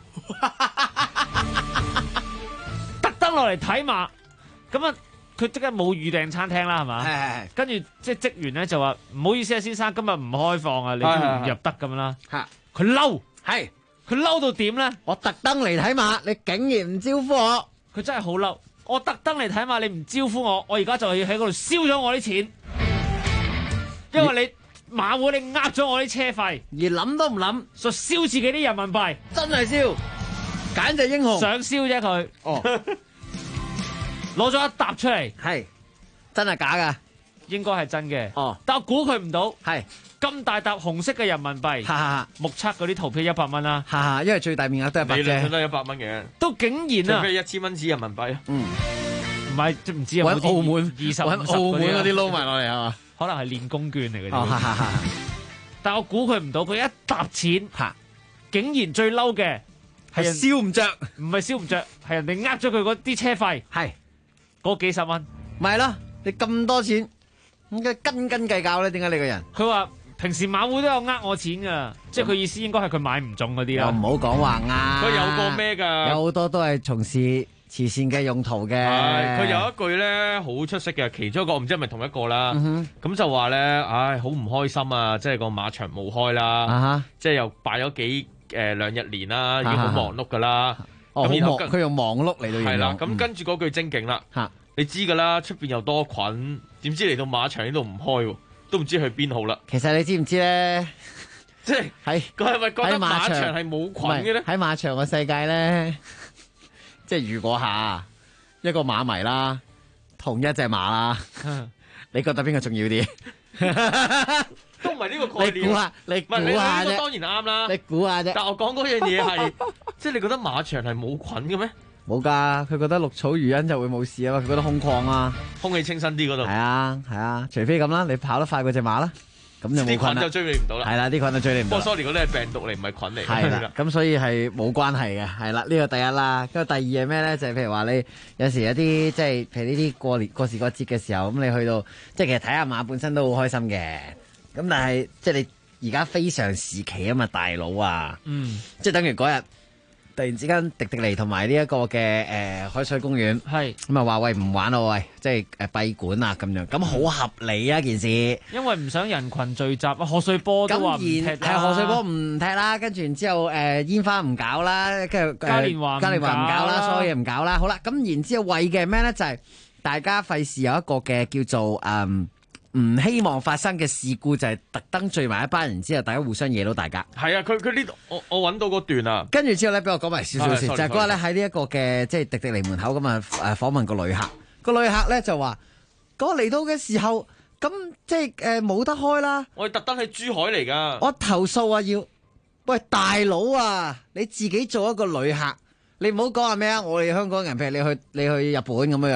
落嚟睇馬，咁啊，佢即刻冇預訂餐廳啦，係嘛？係。跟住即係職員咧就話唔好意思啊，先生，今日唔開放啊，你都唔入得咁樣啦。佢嬲，佢嬲到點咧？ 我特登嚟睇馬，你竟然唔招呼我， 佢真係好嬲。我特登嚟睇馬，你唔招呼我，我而家就要喺嗰度燒咗我啲錢，因為你馬會你呃咗我啲車費， 而諗都唔諗， 就燒自己啲人民幣， 真係燒，簡直英雄， 想燒啫佢。攞咗一沓出嚟， 係真係假噶？ 應該係真嘅。但我估佢唔到，係咁大沓紅色嘅人民幣，目測嗰啲圖票100蚊啦， 因為最大面額都係100啫， 理論上都係100蚊嘅， 都竟然啊， 除非1000蚊紙人民幣， 唔係唔知有冇澳門 20、 澳門嗰啲撈埋落嚟係嘛？ 可能係練功券嚟嘅啫。但我估佢唔到，佢一沓錢，竟然最嬲嘅係燒唔着， 唔係燒唔着，係人哋呃咗佢嗰啲車費，係嗰幾十蚊， 咪係咯？你咁多錢，點解斤計較咧？點解你個人？ 佢話平時馬會都有呃我錢噶，即係佢意思應該係佢買唔中嗰啲啦。 又唔好講話呃， 佢有個咩㗎？ 有好多都係從事慈善嘅用途嘅。 佢有一句咧好出色嘅，其中一個唔知係咪同一個啦。咁就話咧，唉，好唔開心啊！即係個馬場冇開啦，即係又拜咗2日年啦，已經好忙碌㗎啦。 咁然後佢用忙碌嚟到形容。 係啦，咁跟住嗰句精警啦。你知㗎啦，出邊又多菌，點知嚟到馬場呢度唔開喎，都唔知去邊好啦。 其實你知唔知咧？ 即係佢係咪覺得馬場係冇菌嘅咧？ 喺馬場嘅世界咧，即係如果一個馬迷啦，同一隻馬啦，你覺得邊個重要啲？ 都唔係呢個概念。 你估下啫。 當然啱啦。 你估下啫。 但我講嗰樣嘢係，即係你覺得馬場係冇菌嘅咩？ 冇噶，佢覺得綠草如茵就會冇事啊嘛，佢覺得空曠啊， 空氣清新啲嗰度。 係啊，除非咁啦，你跑得快過隻馬啦，咁就冇菌啦。啲菌就追你唔到啦。係啦，啲菌就追你唔到。 不過 sorry，嗰啲係病毒嚟，唔係菌嚟。 係啦，咁所以係冇關係嘅，係啦，呢個第一啦。跟住第二係咩咧？就係譬如話你有時有啲即係譬如呢啲過時過節嘅時候，咁你去到即係其實睇下馬本身都好開心嘅。咁但係即係你而家非常時期啊嘛，大佬啊，即係等於嗰日。突然之間，迪尼同埋呢一個嘅海水公園，咁啊話喂唔玩咯，喂，即係閉館啊咁樣，咁好合理啊件事。因為唔想人群聚集，賀歲波都話唔踢啦。 係賀歲波唔踢啦，跟住然之後煙花唔搞啦，跟住嘉年華唔搞啦，所有嘢唔搞啦。好啦，咁然之後為嘅咩咧？就係大家費事有一個嘅叫做唔希望發生嘅事故，就係特登聚埋一班人之後，大家互相惹到大家。 係啊，佢呢度我揾到嗰段啊。 跟住之後咧，俾我講埋少少先，就係嗰日咧喺呢一個嘅即係迪尼門口咁啊訪問個旅客，個旅客咧就話嗰個嚟到嘅時候，咁即係冇得開啦。 我哋特登喺珠海嚟㗎。 我投訴啊要，喂大佬啊，你自己做一個旅客，你唔好講話咩啊！我哋香港人，譬如你去日本咁樣，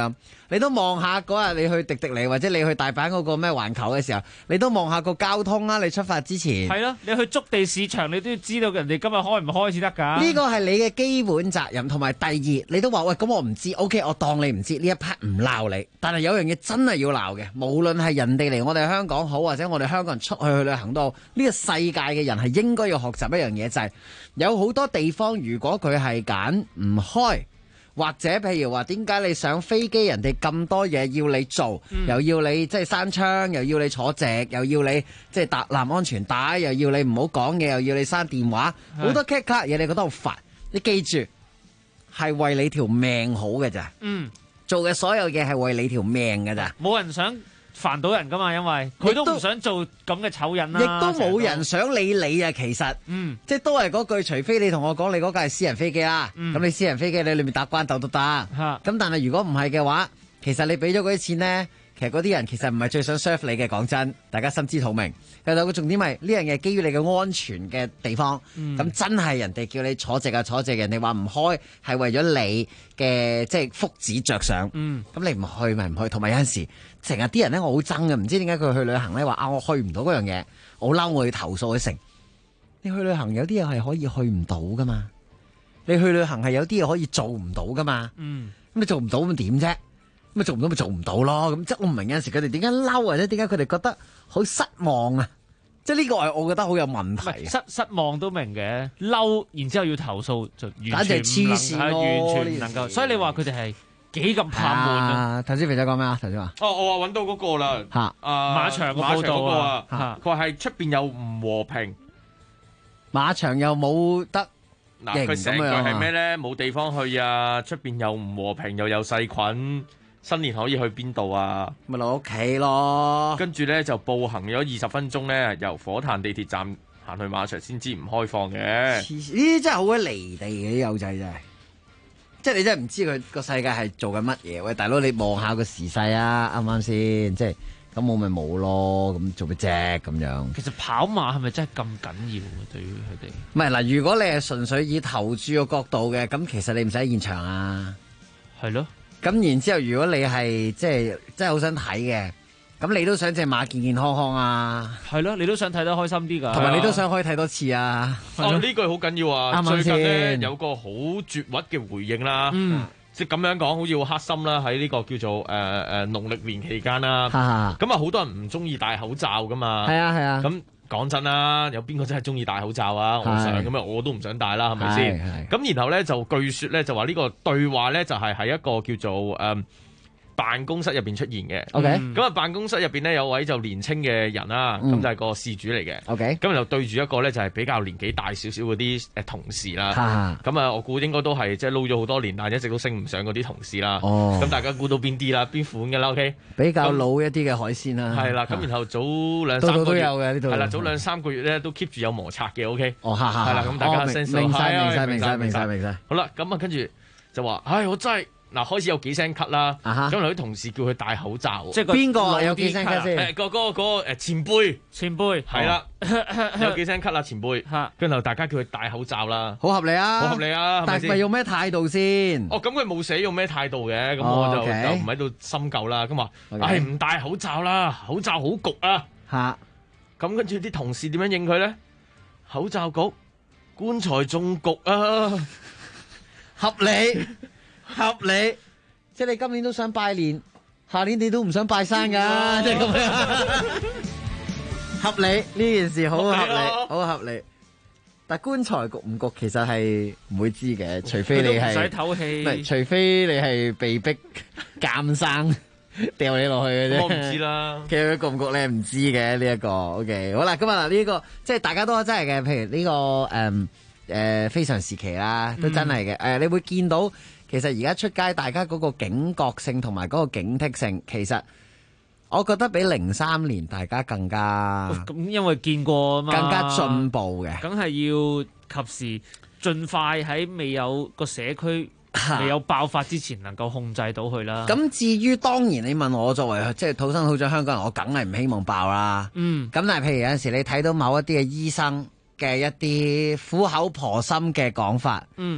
你都望下嗰日你去迪士尼或者你去大阪嗰個咩環球嘅時候，你都望下個交通啦。你出發之前係咯，你去築地市場，你都要知道人哋今日開唔開先得㗎。 呢個係你嘅基本責任，同埋第二，你都話喂，咁我唔知 ，OK， 我當你唔知呢一 part 唔鬧你，但係有樣嘢真係要鬧嘅，無論係人哋嚟我哋香港好，或者我哋香港人出去旅行都好，呢個世界嘅人係應該要學習一樣嘢，就係有好多地方如果佢係揀唔開。或者譬如話點解你上飛機人哋咁多嘢要你做，又要你即係閂窗，又要你坐直，又要你即係搭攬安全帶，又要你唔好講嘢，又要你刪電話，好多 cut 嘢，你覺得好煩。你記住係為你條命好嘅咋，做嘅所有嘢係為你條命嘅咋， 冇人想煩到人噶嘛，因為佢都唔想做咁嘅醜人啦， 亦都冇人想理你啊。其實，即係都係嗰句，除非你同我講你嗰架係私人飛機啦，咁你私人飛機你裏面打關鬥都得。咁但係如果唔係嘅話，其實你俾咗嗰啲錢呢，其實嗰啲人其實唔係最想 serve 你嘅。講真，大家心知肚明。其實個重點係呢樣嘢基於你嘅安全嘅地方，咁真係人哋叫你坐直啊坐直，人哋話唔開係為咗你嘅即係福祉着想。咁你唔去咪唔去，同埋有陣時。成日啲人咧，我好憎嘅，唔知點解佢去旅行咧話我去唔到嗰樣嘢，我嬲，我要投訴佢成。你去旅行有啲嘢係可以去唔到噶嘛？你去旅行係有啲嘢可以做唔到噶嘛？咁你做唔到咁點啫？咁做唔到咪做唔到咯？咁即係我唔明有陣時佢哋點解嬲，或者點解佢哋覺得好失望啊？即係呢個係我覺得好有問題。 失望都明嘅，嬲然之後要投訴就完全黐線咯， 完全唔能夠。所以你話佢哋係。幾咁怕悶啊！ 頭先肥仔講咩啊？頭先話我話揾到嗰個啦， 馬場個報道啊，佢話係出邊有唔和平， 馬場又冇得嗱，佢成句係咩咧？冇地方去啊，出邊又唔和平，又有細菌，新年可以去邊度啊？ 咪落屋企咯。 跟住咧就步行咗20分鐘咧，由火炭地鐵站行去馬場先知唔開放嘅。 呢啲真係好鬼離地嘅啲友仔真係。即係你真係唔知佢個世界係做緊乜嘢？喂，大佬你望下個時勢啊，啱唔啱先？即係咁我咪冇咯，咁做咩啫？咁樣。 其實跑馬係咪真係咁緊要啊？對於佢哋， 唔係嗱，如果你係純粹以投注個角度嘅，咁其實你唔使喺現場啊。 係咯。 咁然之後，如果你係即係真係好想睇嘅。咁你都想隻馬健健康康啊？ 係咯，你都想睇得開心啲㗎。 同埋你都想可以睇多次啊？ 呢句好緊要啊！ 啱啱先最近咧有個好絕核嘅回應啦，即係咁樣講，好似好黑心啦。喺呢個叫做農曆年期間啦，咁啊好多人唔中意戴口罩㗎嘛。係啊。咁講真啦，有邊個真係中意戴口罩啊？我想咁啊，我都唔想戴啦，係咪先？咁然後咧就據說咧就話呢個對話咧就係喺一個叫做辦公室入邊出現嘅，OK，咁啊辦公室入邊咧有位就年青嘅人啦，咁就係個事主嚟嘅，OK，咁就對住一個咧就係比較年紀大少少嗰啲同事啦，咁啊我估應該都係即係撈咗好多年，但係一直都升唔上嗰啲同事啦，咁大家估到邊啲啦，邊款嘅啦 ，OK， 比較老一啲嘅海鮮啦， 係啦，咁然後早2-3個月都有嘅呢度， 係啦，早2-3個月咧都 keep 住有摩擦嘅，OK， 係啦，咁大家明晒， 好啦，咁啊跟住就話，唉，我真係。嗱，開始有幾聲咳啦，咁有啲同事叫佢戴口罩， 即係邊個有幾聲咳先？ 嗰個前輩係啦，有幾聲咳啦，前輩，跟住大家叫佢戴口罩啦， 好合理啊， 好合理啊， 但係用咩態度先？ 咁佢冇寫用咩態度嘅，咁我就唔喺度深究啦。咁話，唔戴口罩啦，口罩好焗啊，咁跟住啲同事點樣應佢咧？口罩焗，棺材仲焗啊， 合理。合理，即係你今年都想拜年，下年你都唔想拜山噶，即係咁樣。合理呢件事好合理，好合理。但係棺材焗唔焗，其實係唔會知嘅，除非你係唔使唞氣， 除非你係被逼監生掉你落去嘅啫。 我唔知啦。 其實佢焗唔焗你唔知嘅呢一個。OK， 好啦，咁啊呢個即係大家都真係嘅，譬如呢個非常時期啦，都真係嘅。你會見到。其實而家出街，大家嗰個警覺性同埋嗰個警惕性，其實我覺得比03年大家更加咁，因為見過啊嘛， 更加進步嘅， 梗係要及時盡快喺未有個社區未有爆發之前，能夠控制到佢啦。 咁至於當然，你問我作為即係土生土長香港人，我梗係唔希望爆啦。咁但係譬如有陣時你睇到某一啲嘅醫生嘅一啲苦口婆心嘅講法，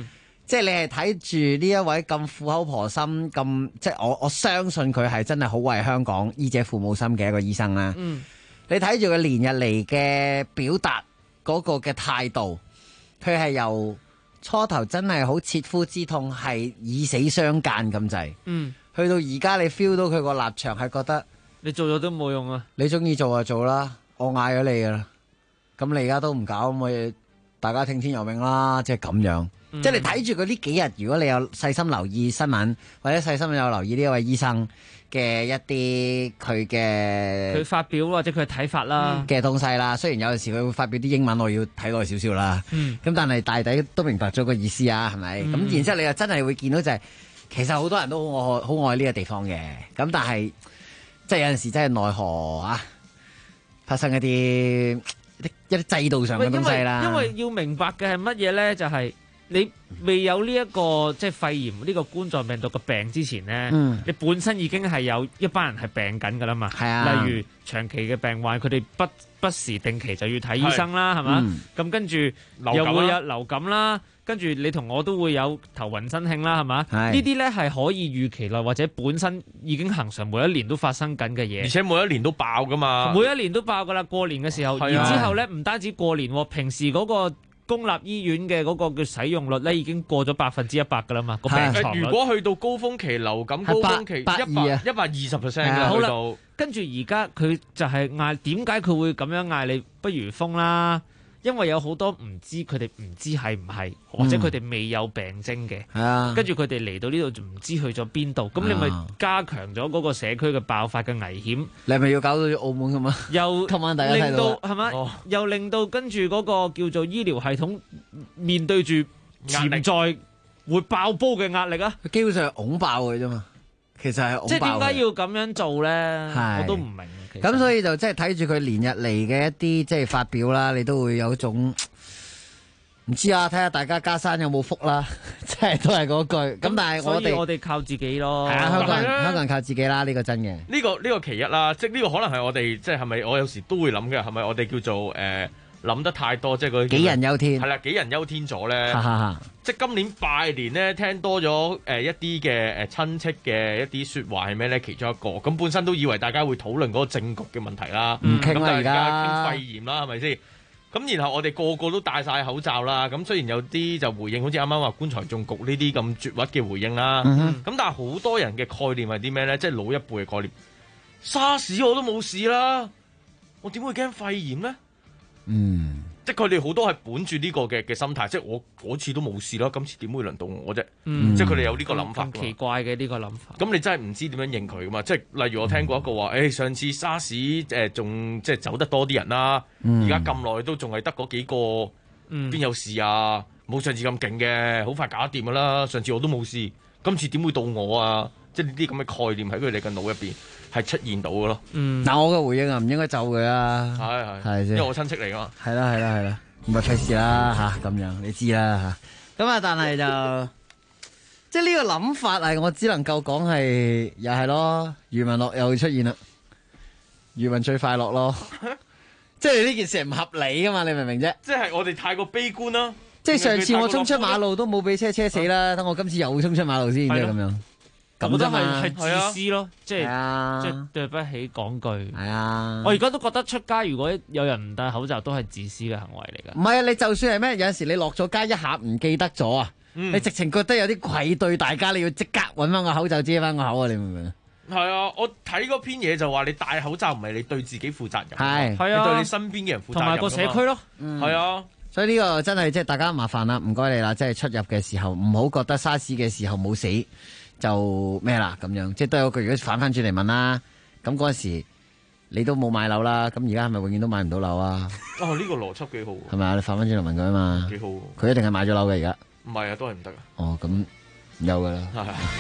即係你係睇住呢一位咁苦口婆心咁，即係我相信佢係真係好為香港醫者父母心嘅一個醫生啦。你睇住佢連日嚟嘅表達嗰個嘅態度，佢係由初頭真係好切膚之痛，係以死相間咁滯。去到而家你 feel 到佢個立場係覺得你做咗都冇用啊！ 你中意做就做啦，我嗌咗你噶啦，咁你而家都唔搞，咁我大家聽天由命啦，即係咁樣。即係你睇住佢呢幾日，如果你有細心留意新聞，或者細心有留意呢一位醫生嘅一啲佢發表或者佢嘅睇法啦嘅東西啦。雖然有陣時佢會發表啲英文，我要睇耐少少啦。咁但係大抵都明白咗個意思啊，係咪？咁然之後你又真係會見到就係，其實好多人都好愛呢個地方嘅。咁但係即係有陣時真係奈何啊，發生一啲制度上嘅東西啦。 因為要明白嘅係乜嘢咧？就係你未有呢一個即係肺炎呢個冠狀病毒嘅病之前咧，你本身已經係有一班人係病緊㗎啦嘛。係啊，例如長期嘅病患，佢哋不時定期就要睇醫生啦，係嘛？咁跟住又會有流感啦，跟住你同我都會有頭暈身㷫啦，係嘛？呢啲咧係可以預期內或者本身已經恆常每一年都發生緊嘅嘢， 而且每一年都爆㗎嘛。 每一年都爆㗎啦，過年嘅時候，然之後咧唔單止過年，平時嗰個公立醫院嘅嗰個嘅使用率咧已經過咗100%㗎啦嘛，個病床率。 如果去到高峰期流感高峰期120%㗎， 好啦，跟住而家佢就係嗌，點解佢會咁樣嗌你不如封啦？因為有好多佢哋唔知係唔係，或者佢哋未有病徵嘅，跟住佢哋嚟到呢度就唔知去咗邊度，咁你咪加強咗嗰個社區嘅爆發嘅危險。 你係咪要搞到澳門咁啊？ 又今晚大家睇到係咪？又令到跟住嗰個叫做醫療系統面對住潛在會爆煲嘅壓力啊！ 基本上係擁爆嘅啫嘛，其實係擁爆。 即係點解要咁樣做咧？我都唔明。 咁所以就即係睇住佢連日嚟嘅一啲即係發表啦，你都會有一種唔知啊，睇下大家加山有冇福啦，即係都係嗰句。咁但係我哋靠自己咯。 係啊，香港人靠自己啦，呢個真嘅。 呢個其一啦，即係呢個可能係我哋即係係咪我有時都會諗嘅，係咪我哋叫做諗得太多，即係嗰啲杞人憂天。 係啦，杞人憂天咗咧。即係今年拜年咧，聽多咗一啲嘅親戚嘅一啲説話係咩咧？其中一個咁本身都以為大家會討論嗰個政局嘅問題啦，咁大家傾肺炎啦，係咪先？咁然後我哋個個都戴晒口罩啦，咁雖然有啲就回應，好似啱啱話棺材中局呢啲咁絕核嘅回應啦，咁但係好多人嘅概念係啲咩咧？即係老一輩嘅概念，沙士我都冇事啦，我點會驚肺炎咧？即係佢哋好多係本住呢個嘅心態，即係我嗰次都冇事啦，今次點會輪到我啫？即係佢哋有呢個諗法。 咁奇怪嘅呢個諗法。 咁你真係唔知點樣應佢噶嘛？即係例如我聽過一個話，上次沙士仲即係走得多啲人啦，而家咁耐都仲係得嗰幾個，邊有事啊？冇上次咁勁嘅，好快搞掂噶啦。上次我都冇事，今次點會到我啊？即係呢啲咁嘅概念喺佢哋嘅腦入邊係出現到嘅咯。 但我嘅回應啊，唔應該咒佢啊。 係因為我親戚嚟噶嘛。係啦，唔係費事啦嚇，咁樣你知啦嚇。咁啊，但係就即係呢個諗法係我只能夠講係又係咯，余文樂又會出現啦。余文最快樂咯，即係呢件事係唔合理噶嘛？你明唔明啫？ 即係我哋太過悲觀啦。 即係上次我衝出馬路都冇俾車死啦，等我今次又會衝出馬路先，即係咁樣。 咁都係自私咯，即係對不起講句。 係啊， 我而家都覺得出街如果有人唔戴口罩都係自私嘅行為嚟㗎。 唔係啊，你就算係咩，有陣時你落咗街一下唔記得咗啊，你直情覺得有啲愧對大家，你要即刻揾翻個口罩遮翻個口啊！你明唔明？ 係啊，我睇嗰篇嘢就話你戴口罩唔係你對自己負責任， 係你對你身邊嘅人負責任， 同埋個社區咯。 係啊， 所以呢個真係即係大家麻煩啦，唔該你啦，即係出入嘅時候唔好覺得沙士嘅時候冇死就咩啦咁樣，即係都有句如果反翻轉嚟問啦，咁嗰陣時你都冇買樓啦，咁而家係咪永遠都買唔到樓啊？ 呢個邏輯幾好， 係咪啊？你反翻轉嚟問佢啊嘛， 幾好， 佢一定係買咗樓嘅而家。 唔係啊，都係唔得啊。 哦，咁有噶啦，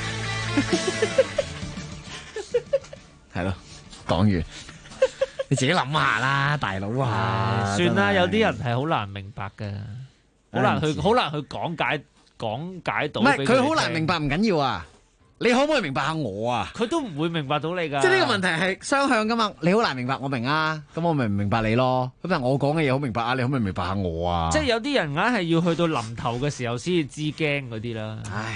係咯，講完你自己諗下啦，大佬啊， 算啦，有啲人係好難明白嘅，好難去講解到。 唔係佢好難明白唔緊要啊。 你可唔可以明白下我啊？ 佢都唔會明白到你㗎。 即係呢個問題係雙向㗎嘛，你好難明白我明啊，咁我咪唔明白你咯。咁但係我講嘅嘢好明白啊，你可唔可以明白下我啊？ 即係有啲人硬係要去到臨頭嘅時候先至知驚嗰啲啦。 唉。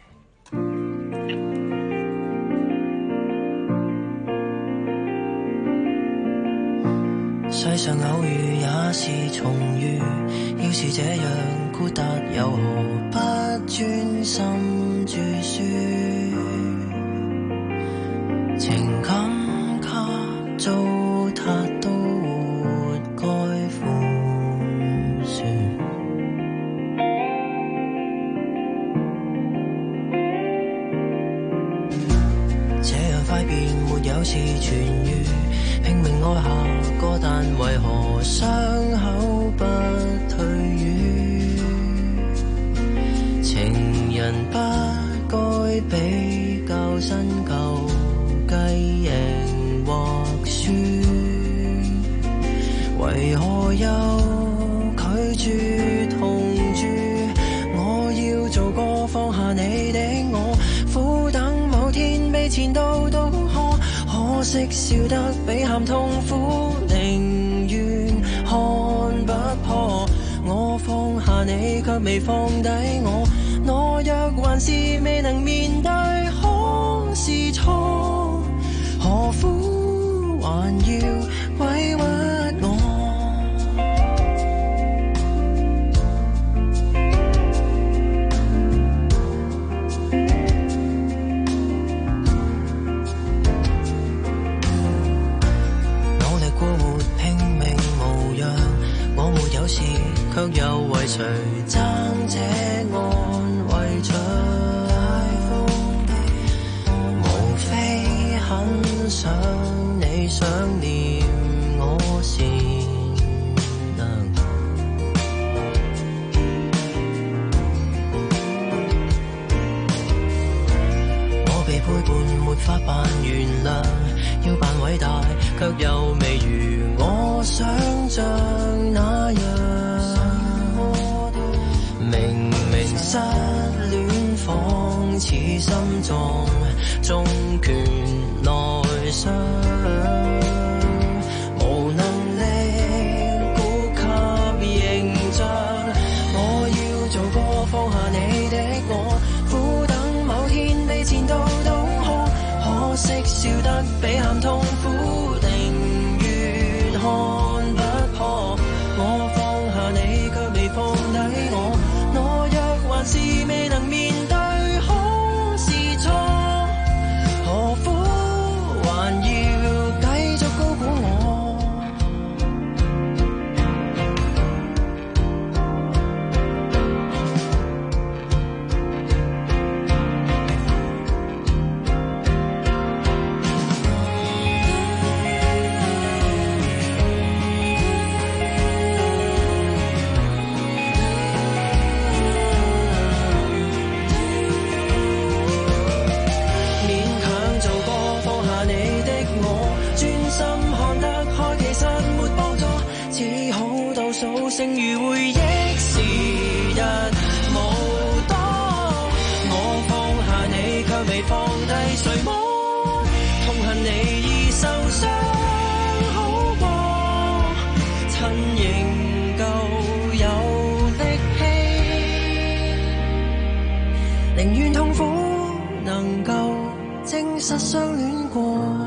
世上偶遇也是重遇，要是這樣豁達，又何不專心著書？情感給糟蹋都活該負算。這樣快便沒有事痊愈，拼命愛下個，但為何傷口不退愈？情人不該比較新舊，計贏或輸，為何又拒絕同住？我要做個放下你的我，苦等某天被纏到都可惜笑得比喊痛苦，寧願看不破。我放下你卻未放低我，懦弱還是未能面對，可是錯，何苦還要委屈我？卻又為誰爭這安慰獎？無非很想你想念我善良，我被背叛沒法扮原諒，要扮偉大卻又未如我想像那樣。明明失戀仿似心臟中拳內傷，無能力顧及形象，我要做個放下你的我，苦等某天被纏到都可惜笑得比喊痛苦，寧願看不破。我放下你卻未放低我，懦弱還是未能面對，可是錯，何苦還要繼續高估我？剩餘回憶時日無多，我放下你卻未放低，誰摸痛恨你已受傷，好過趁仍舊有力氣，寧願痛苦能夠證實相戀過。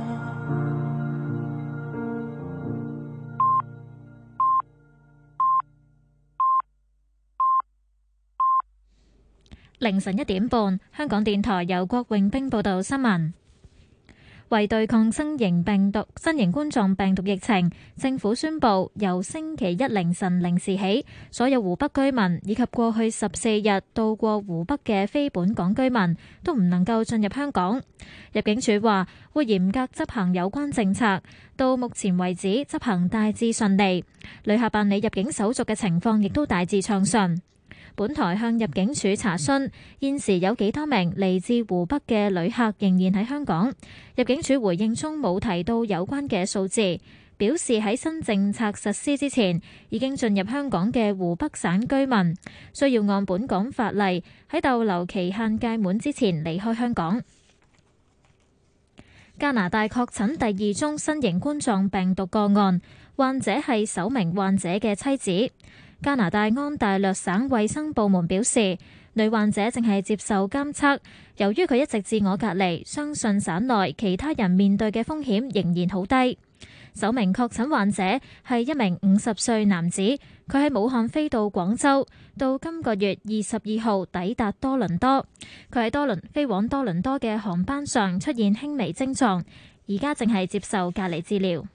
凌晨1點半，香港電台由郭永兵報道新聞。為對抗新型冠狀病毒疫情，政府宣布由星期一凌晨0時起，所有湖北居民以及過去14日到過湖北嘅非本港居民都唔能夠進入香港。入境處話會嚴格執行有關政策，到目前為止執行大致順利，旅客辦理入境手續嘅情況亦都大致暢順。本台向入境處查詢，現時有幾多名嚟自湖北嘅旅客仍然喺香港？入境處回應中冇提到有關嘅數字。 表示喺新政策實施之前，已經進入香港嘅湖北省居民需要按本港法例喺逗留期限屆滿之前離開香港。加拿大確診第2宗新型冠狀病毒個案，患者係首名患者嘅妻子。加拿大安大略省衛生部門表示，女患者正係接受監測，由於佢一直自我隔離，相信省內其他人面對嘅風險仍然好低。首名確診患者係一名50歲男子，佢喺武漢飛到廣州，到今個月22號抵達多倫多。佢喺飛往多倫多嘅航班上出現輕微症狀，而家正係接受隔離治療。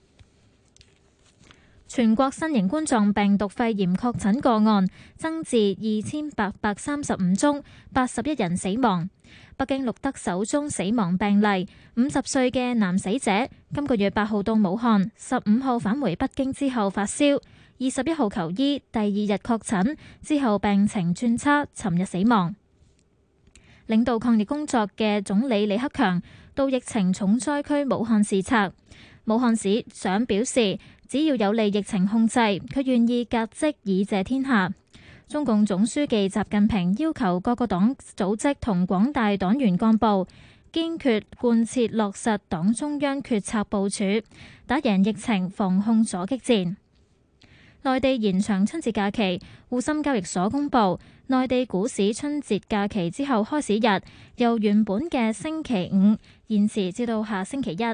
全國新型冠狀病毒肺炎確診個案增至2835宗，81人死亡。北京錄得首宗死亡病例，50歲嘅男死者今個月8號到武漢，15號返回北京之後發燒，21號求醫，第2日確診之後病情轉差，尋日死亡。領導抗疫工作嘅總理李克強到疫情重災區武漢視察。武漢市長表示，只要有利疫情控制，佢願意革職以謝天下。中共總書記習近平要求各個黨組織同廣大黨員幹部堅決貫徹落實黨中央決策部署，打贏疫情防控阻擊戰。內地延長春節假期，滬深交易所公佈，內地股市春節假期之後開市日由原本嘅星期五延遲至到下星期一。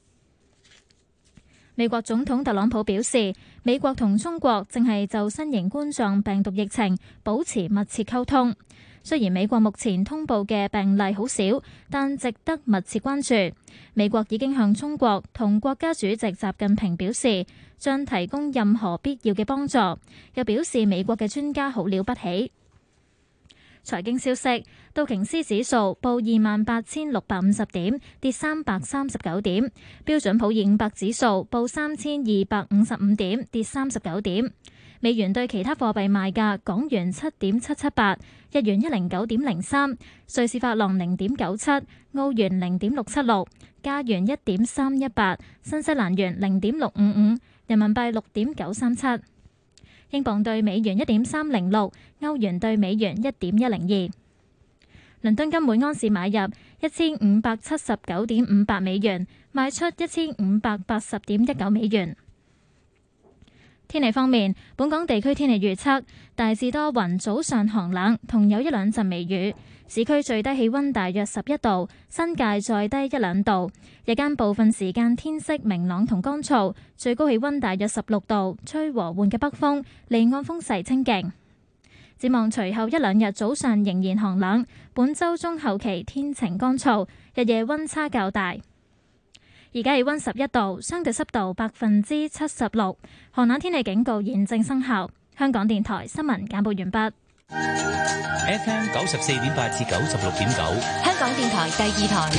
美國總統特朗普表示，美國同中國正係就新型冠狀病毒疫情保持密切溝通。雖然美國目前通報嘅病例好少，但值得密切關注。美國已經向中國同國家主席習近平表示，將提供任何必要嘅幫助，又表示美國嘅專家好了不起。財經消息，道瓊斯指數報28,650點，跌339點；標準普爾500指數報3,255點，跌39點。美元對其他貨幣賣價：港元7.778，日元109.03，瑞士法郎0.97，澳元0.676，加元1.318，新西蘭元0.655，人民幣6.937。英鎊對美元1.306，歐元對美元1.102。倫敦金每安士買入1579.58美元，賣出1580.19美元。天氣方面，本港地區天氣預測大致多雲，早上寒冷，同有一兩陣微雨。市區最低氣溫大約11度，新界再低1-2度。日間部分時間天色明朗同乾燥，最高氣溫大約16度，吹和緩嘅北風，離岸風勢清勁。展望隨後1-2日早上仍然寒冷，本週中後期天晴乾燥，日夜溫差較大。而家氣溫11度，相對濕度76%，寒冷天氣警告現正生效。香港電台新聞簡報完畢。 FM 94.8至96.9， 香港電台第2台。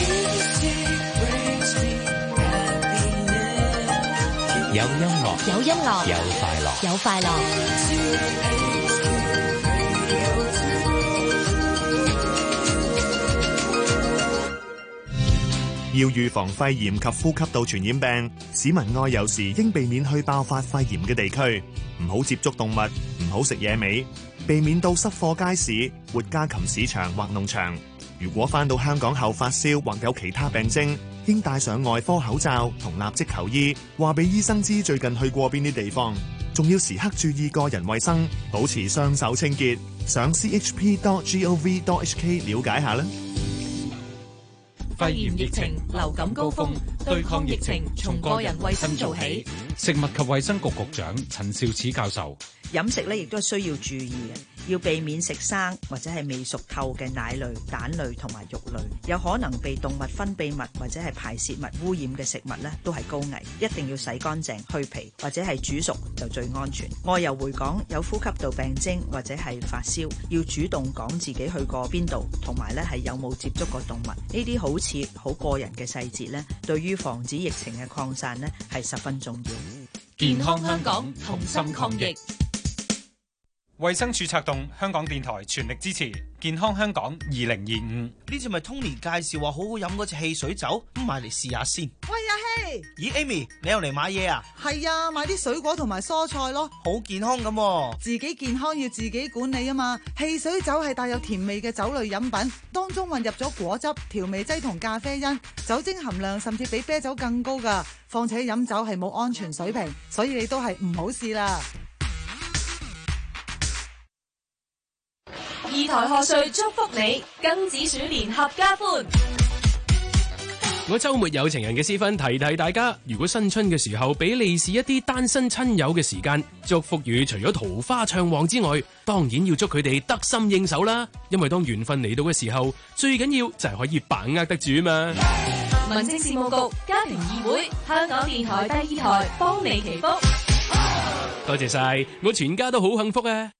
有音樂， 有音樂， 有快樂， 有快樂。 要預防肺炎及呼吸道傳染病，市民外遊時應避免去爆發肺炎嘅地區，唔好接觸動物，唔好食野味，避免到濕貨街市、活家禽市場或農場。如果返到香港後發燒或有其他病徵，應戴上外科口罩同立即求醫，話俾醫生知最近去過邊啲地方，仲要時刻注意個人衛生，保持雙手清潔。上 chp.gov.hk 了解下啦。 肺炎疫情流感高峰，對抗疫情從個人衛生做起。 食物及衛生局局長陳肇始教授， 飲食咧亦都係需要注意嘅，要避免食生或者係未熟透嘅奶類、蛋類同埋肉類，有可能被動物分泌物或者係排泄物污染嘅食物咧都係高危，一定要洗乾淨去皮或者係煮熟就最安全。外遊回港有呼吸道病徵或者係發燒，要主動講自己去過邊度，同埋咧係有冇接觸過動物，呢啲好似好個人嘅細節咧，對於防止疫情嘅擴散咧係十分重要。 健康香港，同心抗疫。 衛生署策動，香港電台全力支持健康香港2025。 呢次咪 Tony 介紹話好好飲嗰隻汽水酒，咁買嚟試下先。 喂，阿咦 ，Amy， 你又嚟買嘢啊？ 係啊，買啲水果同埋蔬菜咯。 好健康咁喎。 自己健康要自己管理啊嘛。汽水酒係帶有甜味嘅酒類飲品，當中混入咗果汁、調味劑同咖啡因，酒精含量甚至比啤酒更高㗎。況且飲酒係冇安全水平，所以你都係唔好試啦。 二台賀歲祝福你，庚子鼠年合家歡。 我周末有情人嘅私分提大家，如果新春嘅時候俾利是一啲單身親友嘅時間，祝福語除咗桃花暢旺之外，當然要祝佢哋得心應手啦。因為當緣分嚟到嘅時候，最緊要就係可以把握得住嘛。 民政事務局家庭議會，香港電台第2台幫你祈福。 多謝晒，我全家都好幸福啊！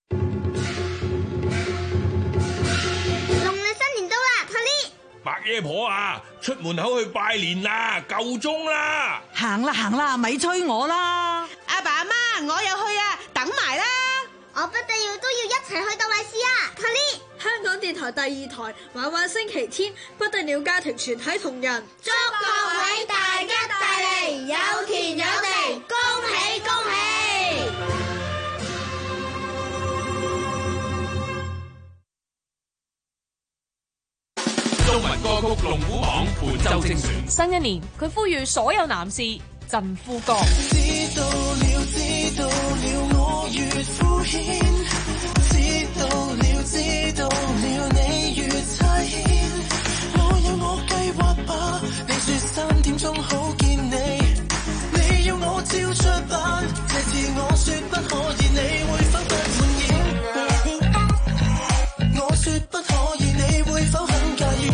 白爺婆啊，出門口去拜年啦，夠鐘啦！ 行啦，咪催我啦！ 阿爸阿媽，我又去啊，等埋啦！我不得要都要一齊去逗利是啊 ！Polly， 香港電台第2台晚晚星期天不得了家庭全體同仁， 祝各位大吉大利，有田有地，恭喜恭喜！ 中文歌曲龍虎榜本周精選。 新一年，佢呼籲所有男士振呼歌。 知道了，我越敷衍；知道了，你越差遣。我有我計劃吧，你說3點鐘好見你，你要我照出版，這次我說不可以，你會否不滿意？我說不可以，你會否很介意？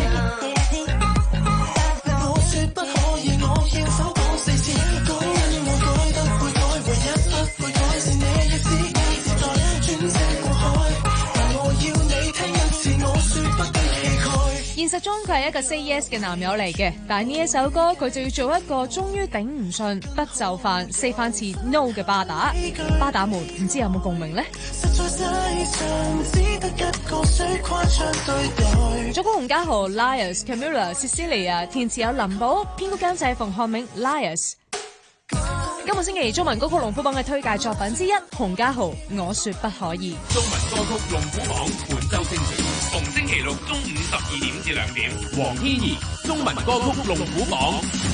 我說不可以，我要否講4次？講我改得會改，唯一不會改是你要知己時代轉身過海，但我要你聽一次我說不的氣概。 現實中佢係一個 say yes 嘅男友嚟嘅，但係呢一首歌佢就要做一個終於頂唔順不就範4番次 no 嘅巴打。巴打們唔知有冇共鳴呢？作曲洪家豪 Liars Camilla Cecilia 填詞有林寶，編曲監製馮漢明 Liars。今個星期中文歌曲龍虎榜嘅推介作品之一，洪家豪我說不可以。 中文歌曲龍虎榜本周精選，逢星期六中午12點至2點。黃天怡中文歌曲龍虎榜。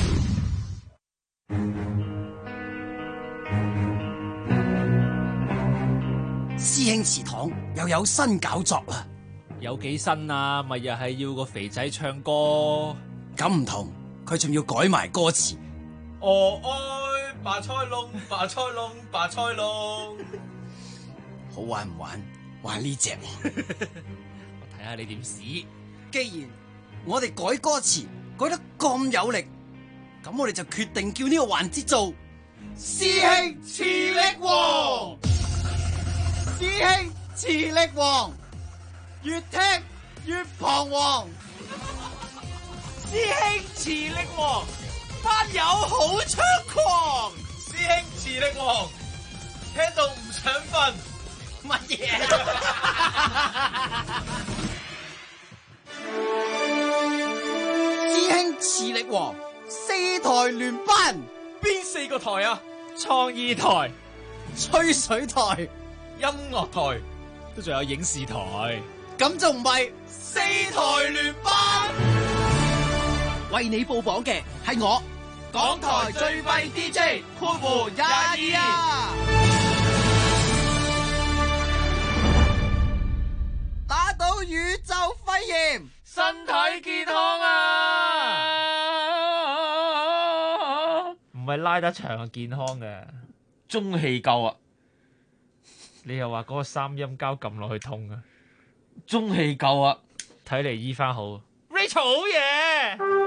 師兄祠堂又有新搞作啦！ 有幾新啊？咪又係要個肥仔唱歌？ 咁唔同，佢仲要改埋歌詞。 哦愛白菜龍，白菜龍，白菜龍。 好玩唔玩？玩呢隻。 我睇下你點試。 既然我哋改歌詞改得咁有力，咁我哋就決定叫呢個環節做師兄磁力王。師兄磁力王，越聽越彷徨。 師兄磁力王，班友好猖狂。師兄磁力王，聽到唔想瞓。乜嘢？ 師兄磁力王，4台聯班， 邊4個台啊？創意台、 吹水台、 音樂台， 都仲有影視台， 咁仲唔係4台聯班？ 為你報榜嘅係我， 港台最廢 DJ 括弧22啊！ 打倒宇宙肺炎， 身體健康啊！ 唔係拉得長係健康嘅， 中氣夠啊！ 你又話嗰個3陰膠撳落去痛啊？ 中氣夠啊！ 睇嚟醫翻好。 Rachel 好嘢。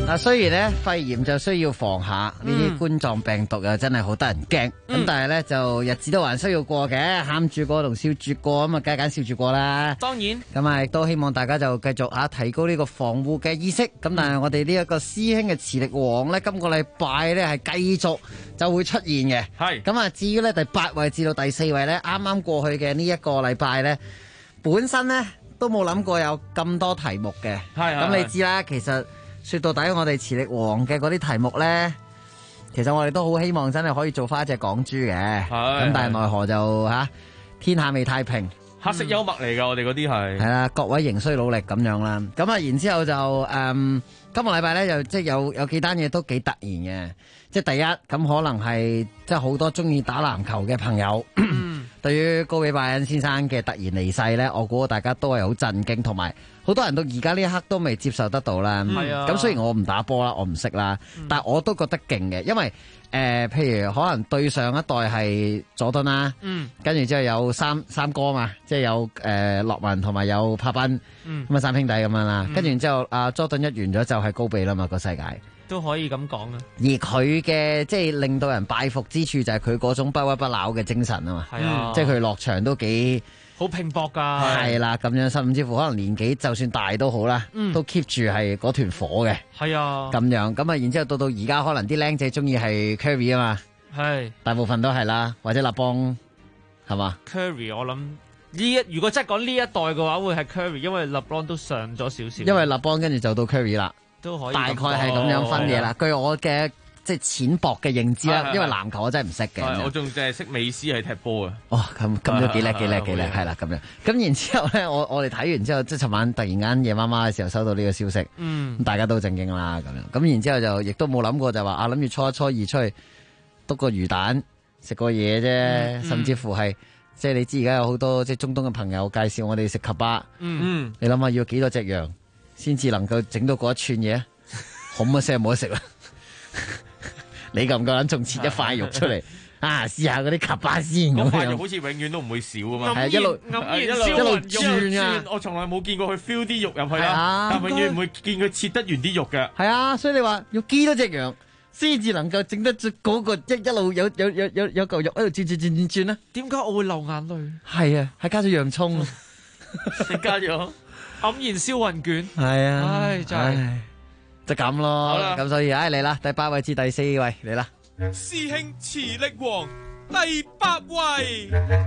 嗱，雖然咧肺炎就需要防下，呢啲冠狀病毒又真係好得人驚。咁但係咧就日子都還需要過嘅，喊住過同笑住過，咁啊梗係揀笑住過啦。 當然。 咁啊亦都希望大家就繼續提高呢個防護嘅意識。咁但係我哋呢一個師兄嘅磁力王咧，今個禮拜咧係繼續就會出現嘅。 係。 咁啊至於咧第8位至到第4位咧，啱啱過去嘅呢一個禮拜咧，本身咧都冇諗過有咁多題目嘅。係。咁你知啦，其實。說到底，我哋磁力王嘅嗰啲題目呢，其實我哋都好希望真係可以做翻一隻港豬嘅，咁但係奈何就天下未太平， 黑色幽默嚟㗎，我哋嗰啲係啦，各位仍需努力咁樣啦。咁啊，然之後就今個禮拜呢，就即係有幾單嘢都幾突然嘅，即係第一咁可能係即係好多中意打籃球嘅朋友，對於高比拜恩先生嘅突然離世呢，我估大家都係好震驚，同埋好多人到而家呢一刻都未接受得到啦。咁雖然我唔打波啦，我唔識啦，但係我都覺得勁嘅，因為譬如可能對上一代係佐敦啦，跟住之後有三哥嘛，即係有樂文同埋有柏賓，咁啊三兄弟咁樣啦。跟住之後阿佐敦一完咗就係高比啦嘛，個世界都可以咁講啊。 而佢嘅即係令到人拜服之處就係佢嗰種不屈不撓嘅精神啊嘛，即係佢落場都幾好拼搏㗎， 係啦咁樣，甚至乎可能年紀就算大都好啦，都 keep 住係嗰團火嘅。係啊，咁樣咁啊，然之後到而家可能啲僆仔中意係 Curry 啊嘛，係大部分都係啦，或者立邦係嘛 Curry 我諗如果真係講呢一代嘅話，會係 Curry， 因為立邦都上咗少少， 因為立邦跟住就到 Curry 啦， 都可以大概係咁樣分嘢啦。據我嘅即係淺薄嘅認知啦，因為籃球我真係唔識嘅。 我仲淨係識美斯係踢波啊！ 哦，咁都幾叻，係啦咁樣。咁然之後咧，我哋睇完之後，即係尋晚突然間夜媽媽嘅時候收到呢個消息，咁大家都震驚啦咁樣。咁然之後就亦都冇諗過就話諗住初一初二出去篤個魚蛋食個嘢啫，甚至乎係即係你知而家有好多即係中東嘅朋友介紹我哋食及巴，你諗下要幾多隻羊先至能夠整到嗰一串嘢？咁一聲冇得食啦！你夠唔夠膽仲切一塊肉出嚟試下嗰啲及巴先咁樣？ 塊肉好似永遠都唔會少啊嘛， 係一路轉啊！ 我從來冇見過佢 feel 啲肉入去啊，但永遠唔會見佢切得完啲肉嘅。 係啊，所以你話要幾多隻羊先至能夠整得出嗰個一路有嚿肉喺度轉咧？ 點解我會流眼淚？ 係啊，係加咗洋葱， 你加咗黯然銷魂卷。 係啊， 唉，真係。 就咁咯，咁所以嚟啦，第8位至第4位嚟啦。 師兄磁力王第8位，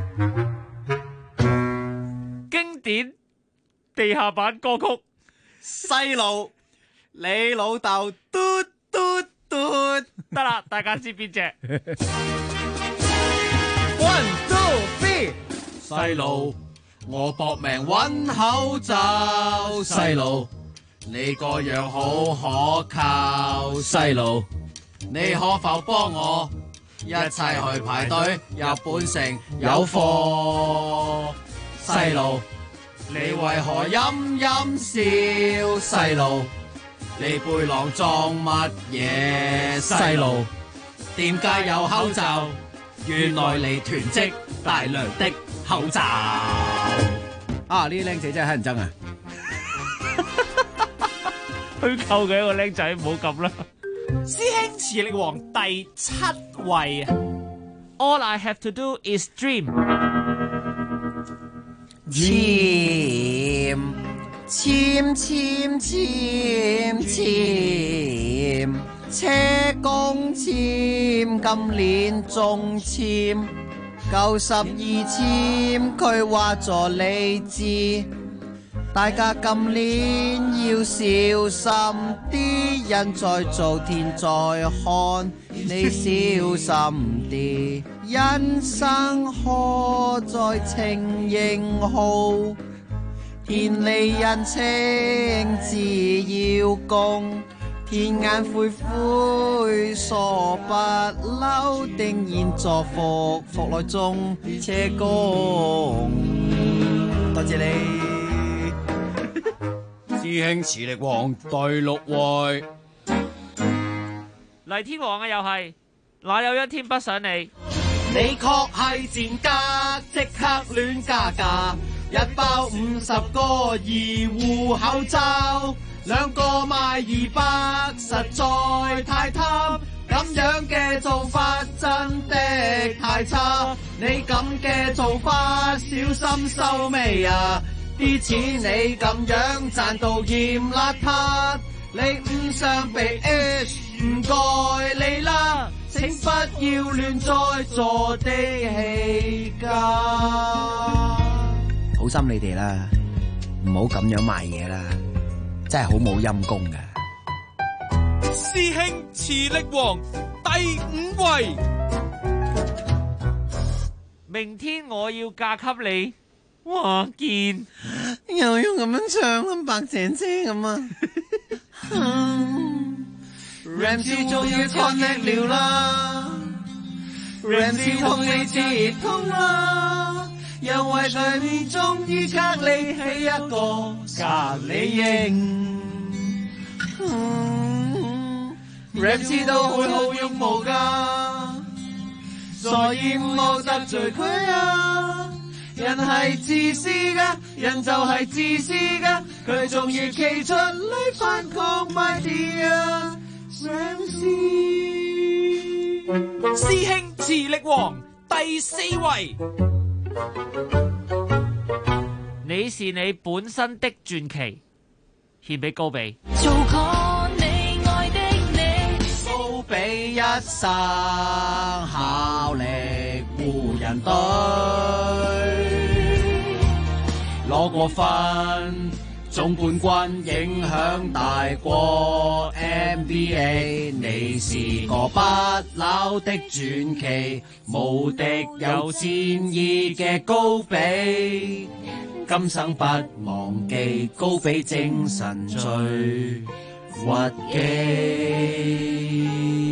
經典地下版歌曲。 細路，你老豆嘟嘟嘟， 得啦，大家知邊隻 ？One two three， 細路，我搏命搵口罩，細路。你個樣好可靠，細路，你可否幫我一齊去排隊入本城有貨？細路，你為何陰陰笑？細路，你背囊裝乜嘢？細路，點解有口罩？原來你囤積大量的口罩。啊！呢啲僆仔真係乞人憎啊！ 虛構嘅一個僆仔，唔好咁啦。 師兄磁力王第7位 All I have to do is dream。 簽簽簽簽簽，車公簽，今年中簽夠12簽，佢話助你知。大家今年要小心啲，人在做天在看，你小心啲。人生可在情認好，天理人情自要共，天眼灰灰傻不嬲，定然作福福來中車公。多謝你。 師兄磁力王第6位， 黎天王啊，又係哪有一天不想你？ 你確係賤格，即刻亂加價，1包50個2戶口罩， 兩個賣200實在太貪，咁樣嘅做法真的太差。你咁嘅做法小心收尾啊！啲錢你咁樣賺到嫌邋遢，你唔想被 H 唔該你啦，請不要亂再坐地氣架。 好心你哋啦，唔好咁樣賣嘢啦，真係好冇陰功㗎。 師兄磁力王第5位， 明天我要嫁給你，華健又要咁樣唱啦，白姐姐咁啊。 Ramsey 終於 connect 了啦 ，Ramsey 同你接通啦，因為對面終於隔離起一個隔離營。Ramsey 都會好勇無㗎，所以唔好得罪佢啊！人係自私㗎，人就係自私㗎，佢終於企出嚟反抗 my dear Ramsey。 師兄磁力王第4位， 你是你本身的傳奇，獻俾高比。 做過你愛的你， 高比一生效力湖人隊，攞過分總冠軍，影響大過 NBA。你是個不朽的傳奇，無敵有戰意嘅高比，今生不忘記高比精神最屈機。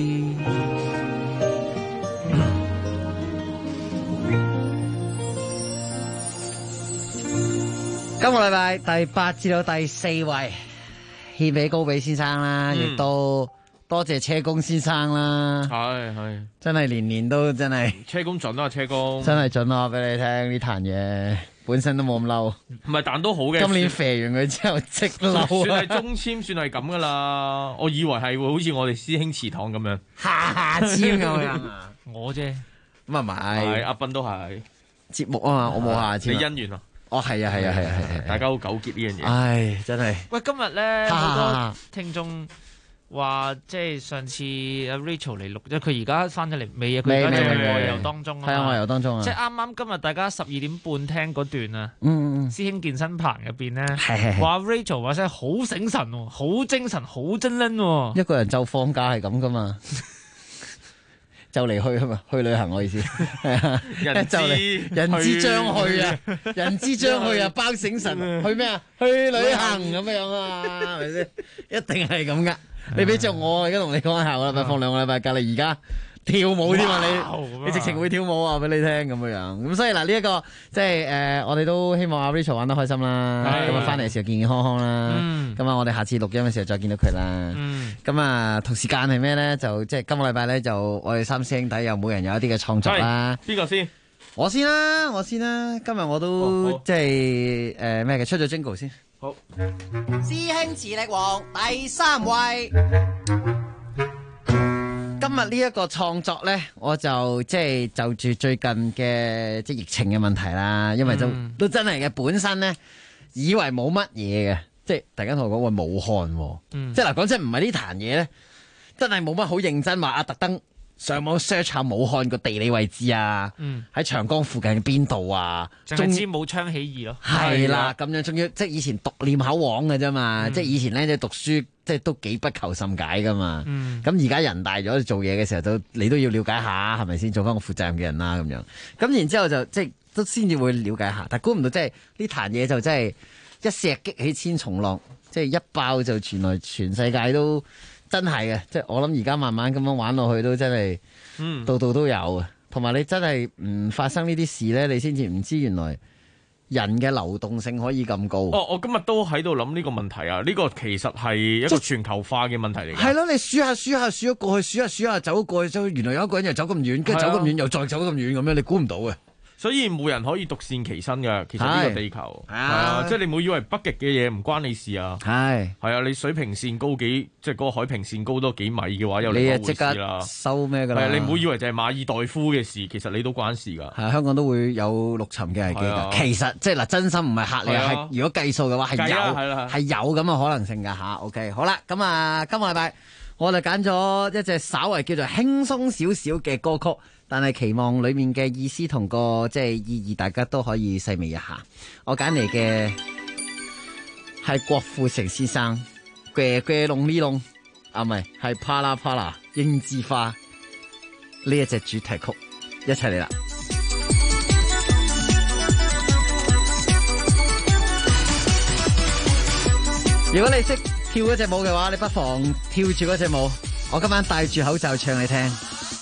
今個禮拜第8至到第4位，獻俾高比先生啦，亦都多謝車公先生啦。 係真係年年都真係車公準啊，車公真係準啊！俾你聽呢壇嘢，本身都冇咁嬲， 唔係但都好嘅。 今年肥完佢之後即嬲， 算係中籤，算係咁噶啦。我以為係會好似我哋師兄祠堂咁樣下籤咁樣啊。 我啫， 咁啊唔係， 阿斌都係節目啊嘛，我冇下籤。 你姻緣啊？ 哦，係啊， 大家好糾結呢樣嘢。 唉，真係。 喂，今日咧好多聽眾話，即係上次阿 Rachel 嚟錄，因為佢而家翻咗嚟未啊？佢而家仲喺外遊當中啊。 係啊，外遊當中啊。 即係啱啱今日大家12點半聽嗰段啊。師兄健身棚入邊咧，話 Rachel 話聲好醒神喎，好精神，好精靈喎。 一個人就放假係咁噶嘛。就嚟去啊嘛，去旅行我意思，人之將去啊，人之將去啊，包醒神，去咩啊？去旅行咁樣啊，係咪先？一定係咁噶。你俾着我而家同你講下個禮拜放2個禮拜假，你而家跳舞添啊！你直情會跳舞啊！俾你聽咁樣樣。咁所以嗱，呢一個即係我哋都希望阿 Rachel 玩得開心啦。咁啊，翻嚟嘅時候健健康康啦。咁啊，我哋下次錄音嘅時候再見到佢啦。咁啊，同時間係咩咧？就即係今個禮拜咧，就我哋3師兄弟又每人有一啲嘅創作啦。 邊個先？ 我先啦。今日我都即係咩嘅？出咗 Jingle 先。 好。 師兄磁力王第3位。 今日呢一個創作咧，我就即係就住最近嘅即係疫情嘅問題啦，因為都真係嘅本身咧，以為冇乜嘢嘅，即係大家同我講話武漢，即係嗱講真唔係呢壇嘢咧，真係冇乜好認真話啊，特登上網 search 下武漢個地理位置啊，喺長江附近嘅邊度啊， 淨係知武昌起義咯， 係啦，咁樣仲要即係以前讀念口簧嘅啫嘛，即係以前咧即係讀書。即係都幾不求甚解噶嘛，咁而家人大咗做嘢嘅時候你都要了解下係咪先做翻個負責任嘅人啦咁樣，咁然之後就即係都先至會了解下，但估唔到即係呢壇嘢就真係一石激起千重浪，即係一爆就傳來全世界都真係嘅，即係我諗而家慢慢咁樣玩落去都真係，度度都有啊，同埋你真係唔發生呢啲事咧，你先至唔知原來。人嘅流動性可以咁高。 我今日都喺度諗呢個問題啊！呢個其實係一個全球化嘅問題嚟嘅。 係咯，你數下咗過去，數下走過去，原來有一個人又走咁遠，跟住走咁遠又再走咁遠咁樣，你估唔到嘅。 所以冇人可以獨善其身㗎。其實呢個地球係啊，即係你唔好以為北極嘅嘢唔關你事啊。係啊，你水平線高幾，即係嗰個海平線高多幾米嘅話，有另一回事啦。 收咩㗎啦？ 你唔好以為就係馬爾代夫嘅事，其實你都關事㗎。 係香港都會有陸沉嘅危機㗎。其實即係嗱，真心唔係嚇你啊，係如果計數嘅話係有咁嘅可能性㗎嚇。OK， 好啦，咁啊，今個禮拜我哋揀咗一隻稍為叫做輕鬆少少嘅歌曲。但係期望裡面嘅意思同個即係意義，大家都可以細味一下。我揀嚟嘅係郭富城先生嘅《龍咪龍》，啊唔係啪啦啪啦櫻之花呢一隻主題曲，一齊嚟啦！如果你識跳嗰隻舞嘅話，你不妨跳住嗰隻舞。我今晚戴住口罩唱你聽。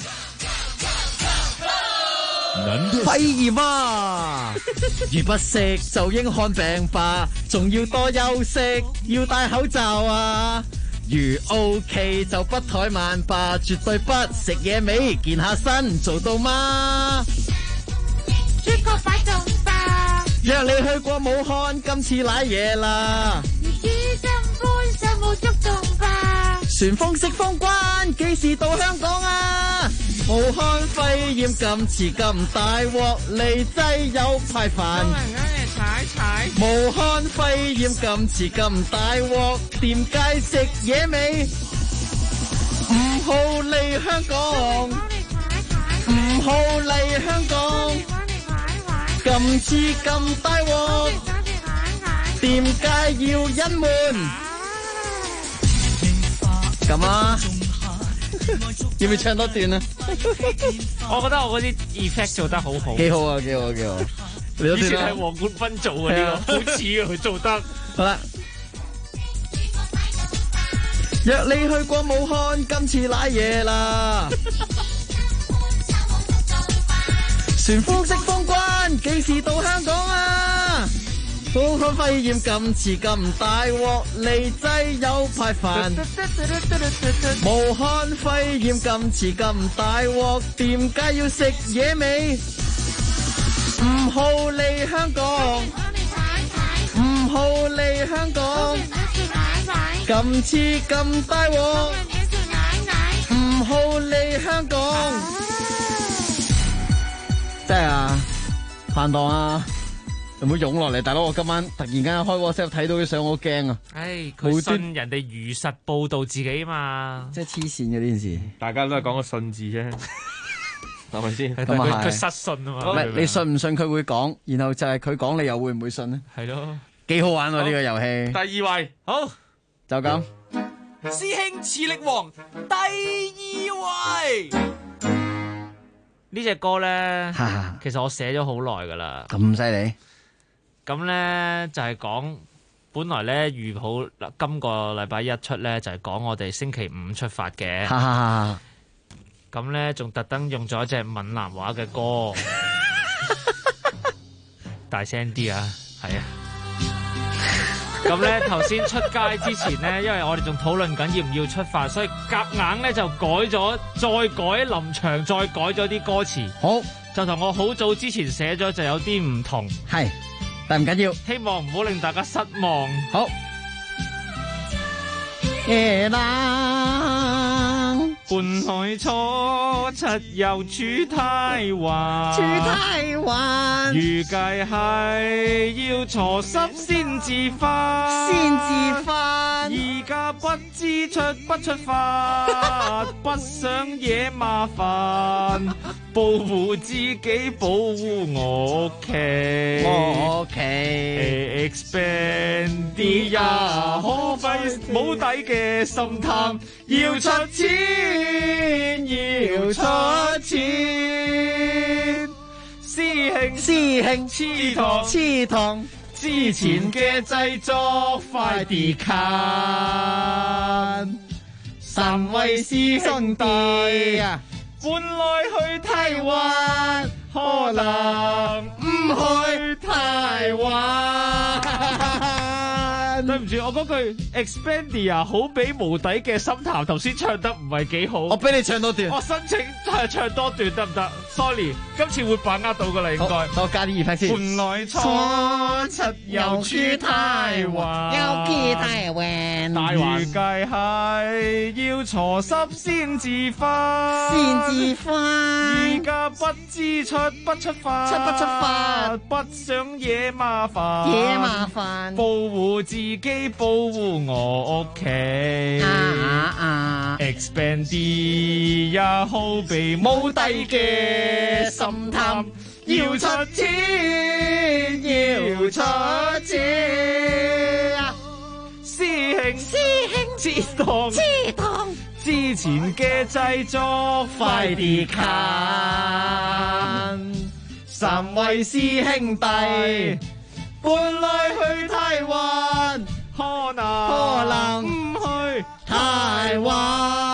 肺炎啊！如不食就應看病吧，仲要多休息，要戴口罩啊！如 OK 就不怠慢吧，絕對不食嘢味，健下身做到嗎？出國擺仲吧，約你去過武漢，今次瀨嘢啦！如主心歡上冇觸動吧，旋風式封關，幾時到香港啊？武漢肺炎今次咁大鑊，嚟劑有排煩。武漢肺炎今次咁大鑊，掂街食嘢未？唔好嚟香港，唔好嚟香港。今次咁大鑊，掂街要隱瞞。咁啊！要唔要唱多段啊？ 我覺得我嗰啲 effect 做得好好， 幾好啊，幾好，幾好。 以前係黃冠芬做嘅呢個，好似啊佢做得。 好啦，約你去過武漢，今次瀨嘢啦。旋風式封關，幾時到香港啊？武漢肺炎今次咁大鑊，嚟劑有排煩。武漢肺炎今次咁大鑊，掂街要食嘢未？唔好嚟香港，唔好嚟香港。今次咁大鑊，唔好嚟香港。真係啊，限檔啊！有冇湧落嚟，大佬？我今晚突然間開 WhatsApp 睇到啲相，我好驚啊！ 唉，佢信人哋如實報導自己嘛， 即係黐線嘅呢件事。 大家都係講個信字啫，係咪先？ 咁啊係。 佢失信啊嘛。 唔係你信唔信佢會講，然後就係佢講，你又會唔會信呢？ 係咯， 幾好玩喎呢個遊戲。 第二位， 好就咁。 師兄磁力王第二位。 呢隻歌咧，其實我寫咗好耐噶啦。 咁犀利？ 咁咧就係講，本來咧預好今個禮拜一出咧，就係講我哋星期五出發嘅。咁咧仲特登用咗一隻閩南話嘅歌，大聲啲啊，係啊。咁咧頭先出街之前咧，因為我哋仲討論緊要唔要出發，所以夾硬咧就改咗，再改臨場，再改咗啲歌詞。 好， 就同我好早之前寫咗就有啲唔同。 係。但唔緊要， 希望唔好令大家失望。 好。夜冷， 本來初七又出太環，預計係要初十先至返，而家不知出不出發，不想惹麻煩，保護自己，保護我屋企。Expandia 可費冇底嘅心淡，要出錢，要出錢。師兄黐糖，之前嘅製作快啲 cut。三位師兄弟本來去台灣，可能唔去台灣。對唔住，我嗰句 Expandia 好比無底嘅心潭，頭先唱得唔係幾好。 我俾你唱多段。 我申請唱多段得唔得？ sorry， 今次會把握到噶啦，應該。 多加啲 effect 先。 本來初七又去台灣，預計係要初10先至返，而家不知出不出發，不想惹麻煩，保護自己，保護我屋企。expand 啲也好比冇底嘅心淡，要出錢，要出錢。師兄，知當之前嘅製作快啲近，3位師兄弟本來去台灣，可能唔去台灣。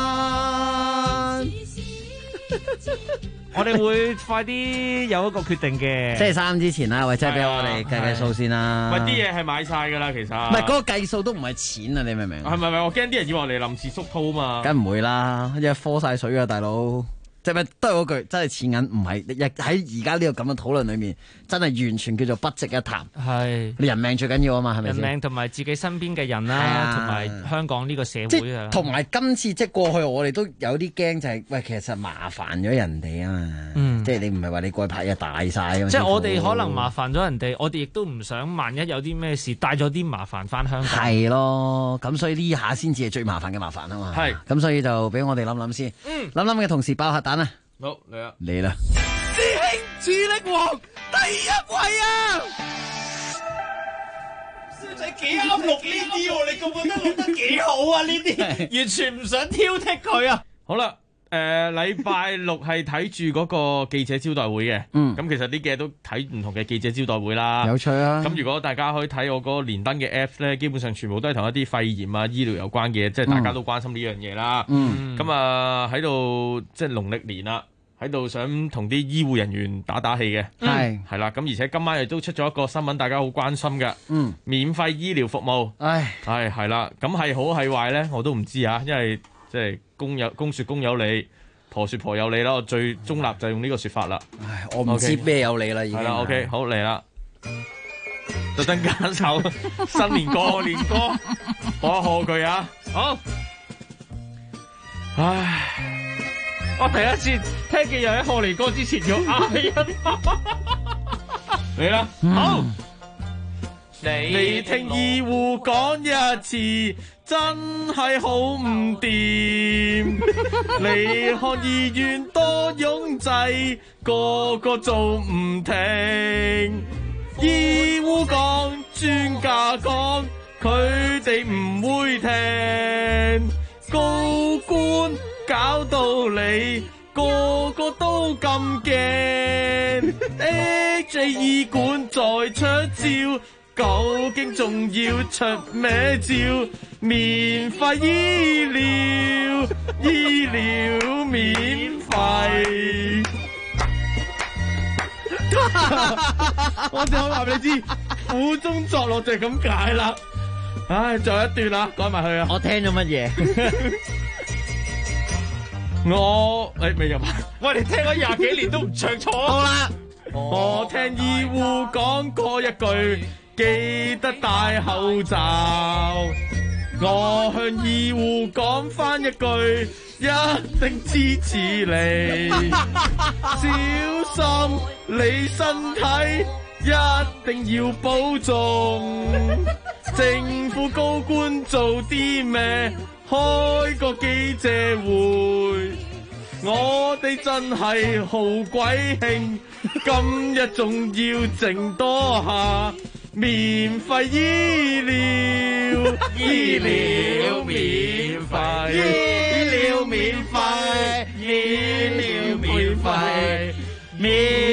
我哋會快啲有一個決定嘅， 星期3之前啦，或者俾我哋計數先啦。 喂，啲嘢係買晒㗎啦，其實。唔係嗰個計數都唔係錢啊，你明唔明？ 係咪？我驚啲人以為我哋臨時縮套啊嘛。 梗唔會啦，一科晒水啊，大佬。即係咪都係嗰句，真係錢銀唔係喺而家呢個咁嘅討論裏面，真係完全叫做不值一談。 係你人命最緊要啊嘛，係咪先？ 人命同埋自己身邊嘅人啦，同埋香港呢個社會啊。 同埋今次即係過去，我哋都有啲驚，就係喂，其實麻煩咗人哋啊嘛。即係你唔係話你過去拍嘢大晒啊嘛。 即係我哋可能麻煩咗人哋，我哋亦都唔想萬一有啲咩事帶咗啲麻煩翻香港。 係咯，咁所以呢下先至係最麻煩嘅麻煩啊嘛。係。咁所以就俾我哋諗諗先。諗嘅同時爆核彈啊！ 好嚟啦！ 嚟啦！ 師兄磁力王第一位啊！師仔幾啱錄呢啲喎，你覺得錄得幾好啊？呢啲完全唔想挑剔佢啊！ 好啦，禮拜六係睇住嗰個記者招待會嘅，咁其實呢幾日都睇唔同嘅記者招待會啦， 有趣啊！ 咁如果大家可以睇我嗰個連登嘅 Apps 咧，基本上全部都係同一啲肺炎啊、醫療有關嘅嘢，即係大家都關心呢樣嘢啦。咁啊喺度即係農曆年啦。喺度想同啲醫護人員打氣嘅，係啦，咁而且今晚亦都出咗一個新聞，大家好關心嘅，免費醫療服務，係啦，咁係好係壞咧，我都唔知啊，因為即係公說公有理，婆說婆有理啦，我最中立就用呢個說法啦。 我唔知咩有理啦，已經。係啦 ，OK， 好嚟啦，特登揀首新年過年歌，賀一賀佢啊，好，唉。 我第一次聽見有喺賀年歌之前要嗌人， 嚟啦，好，你聽醫護講一次，真係好唔掂。你看醫院多擁擠，個個做唔停。醫護講，專家講，佢哋唔會聽。高官搞到你個個都咁驚，AJ 醫館再出招，究竟仲要出咩招？免費醫療，醫療免費。我只可以話俾你知，苦中作樂就係咁解啦。唉，仲有一段啦，改埋去啊！ 我聽咗乜嘢？ 未入埋。 喂，你聽咗20幾年都唔唱錯。 好啦， 我聽醫護講過一句，記得戴口罩。我向醫護講翻一句，一定支持你。小心你身體，一定要保重。政府高官做啲咩？開個記者會，我哋真係好鬼興，今日仲要剩多下免費醫療，醫療免費，醫療免費，醫療免費，免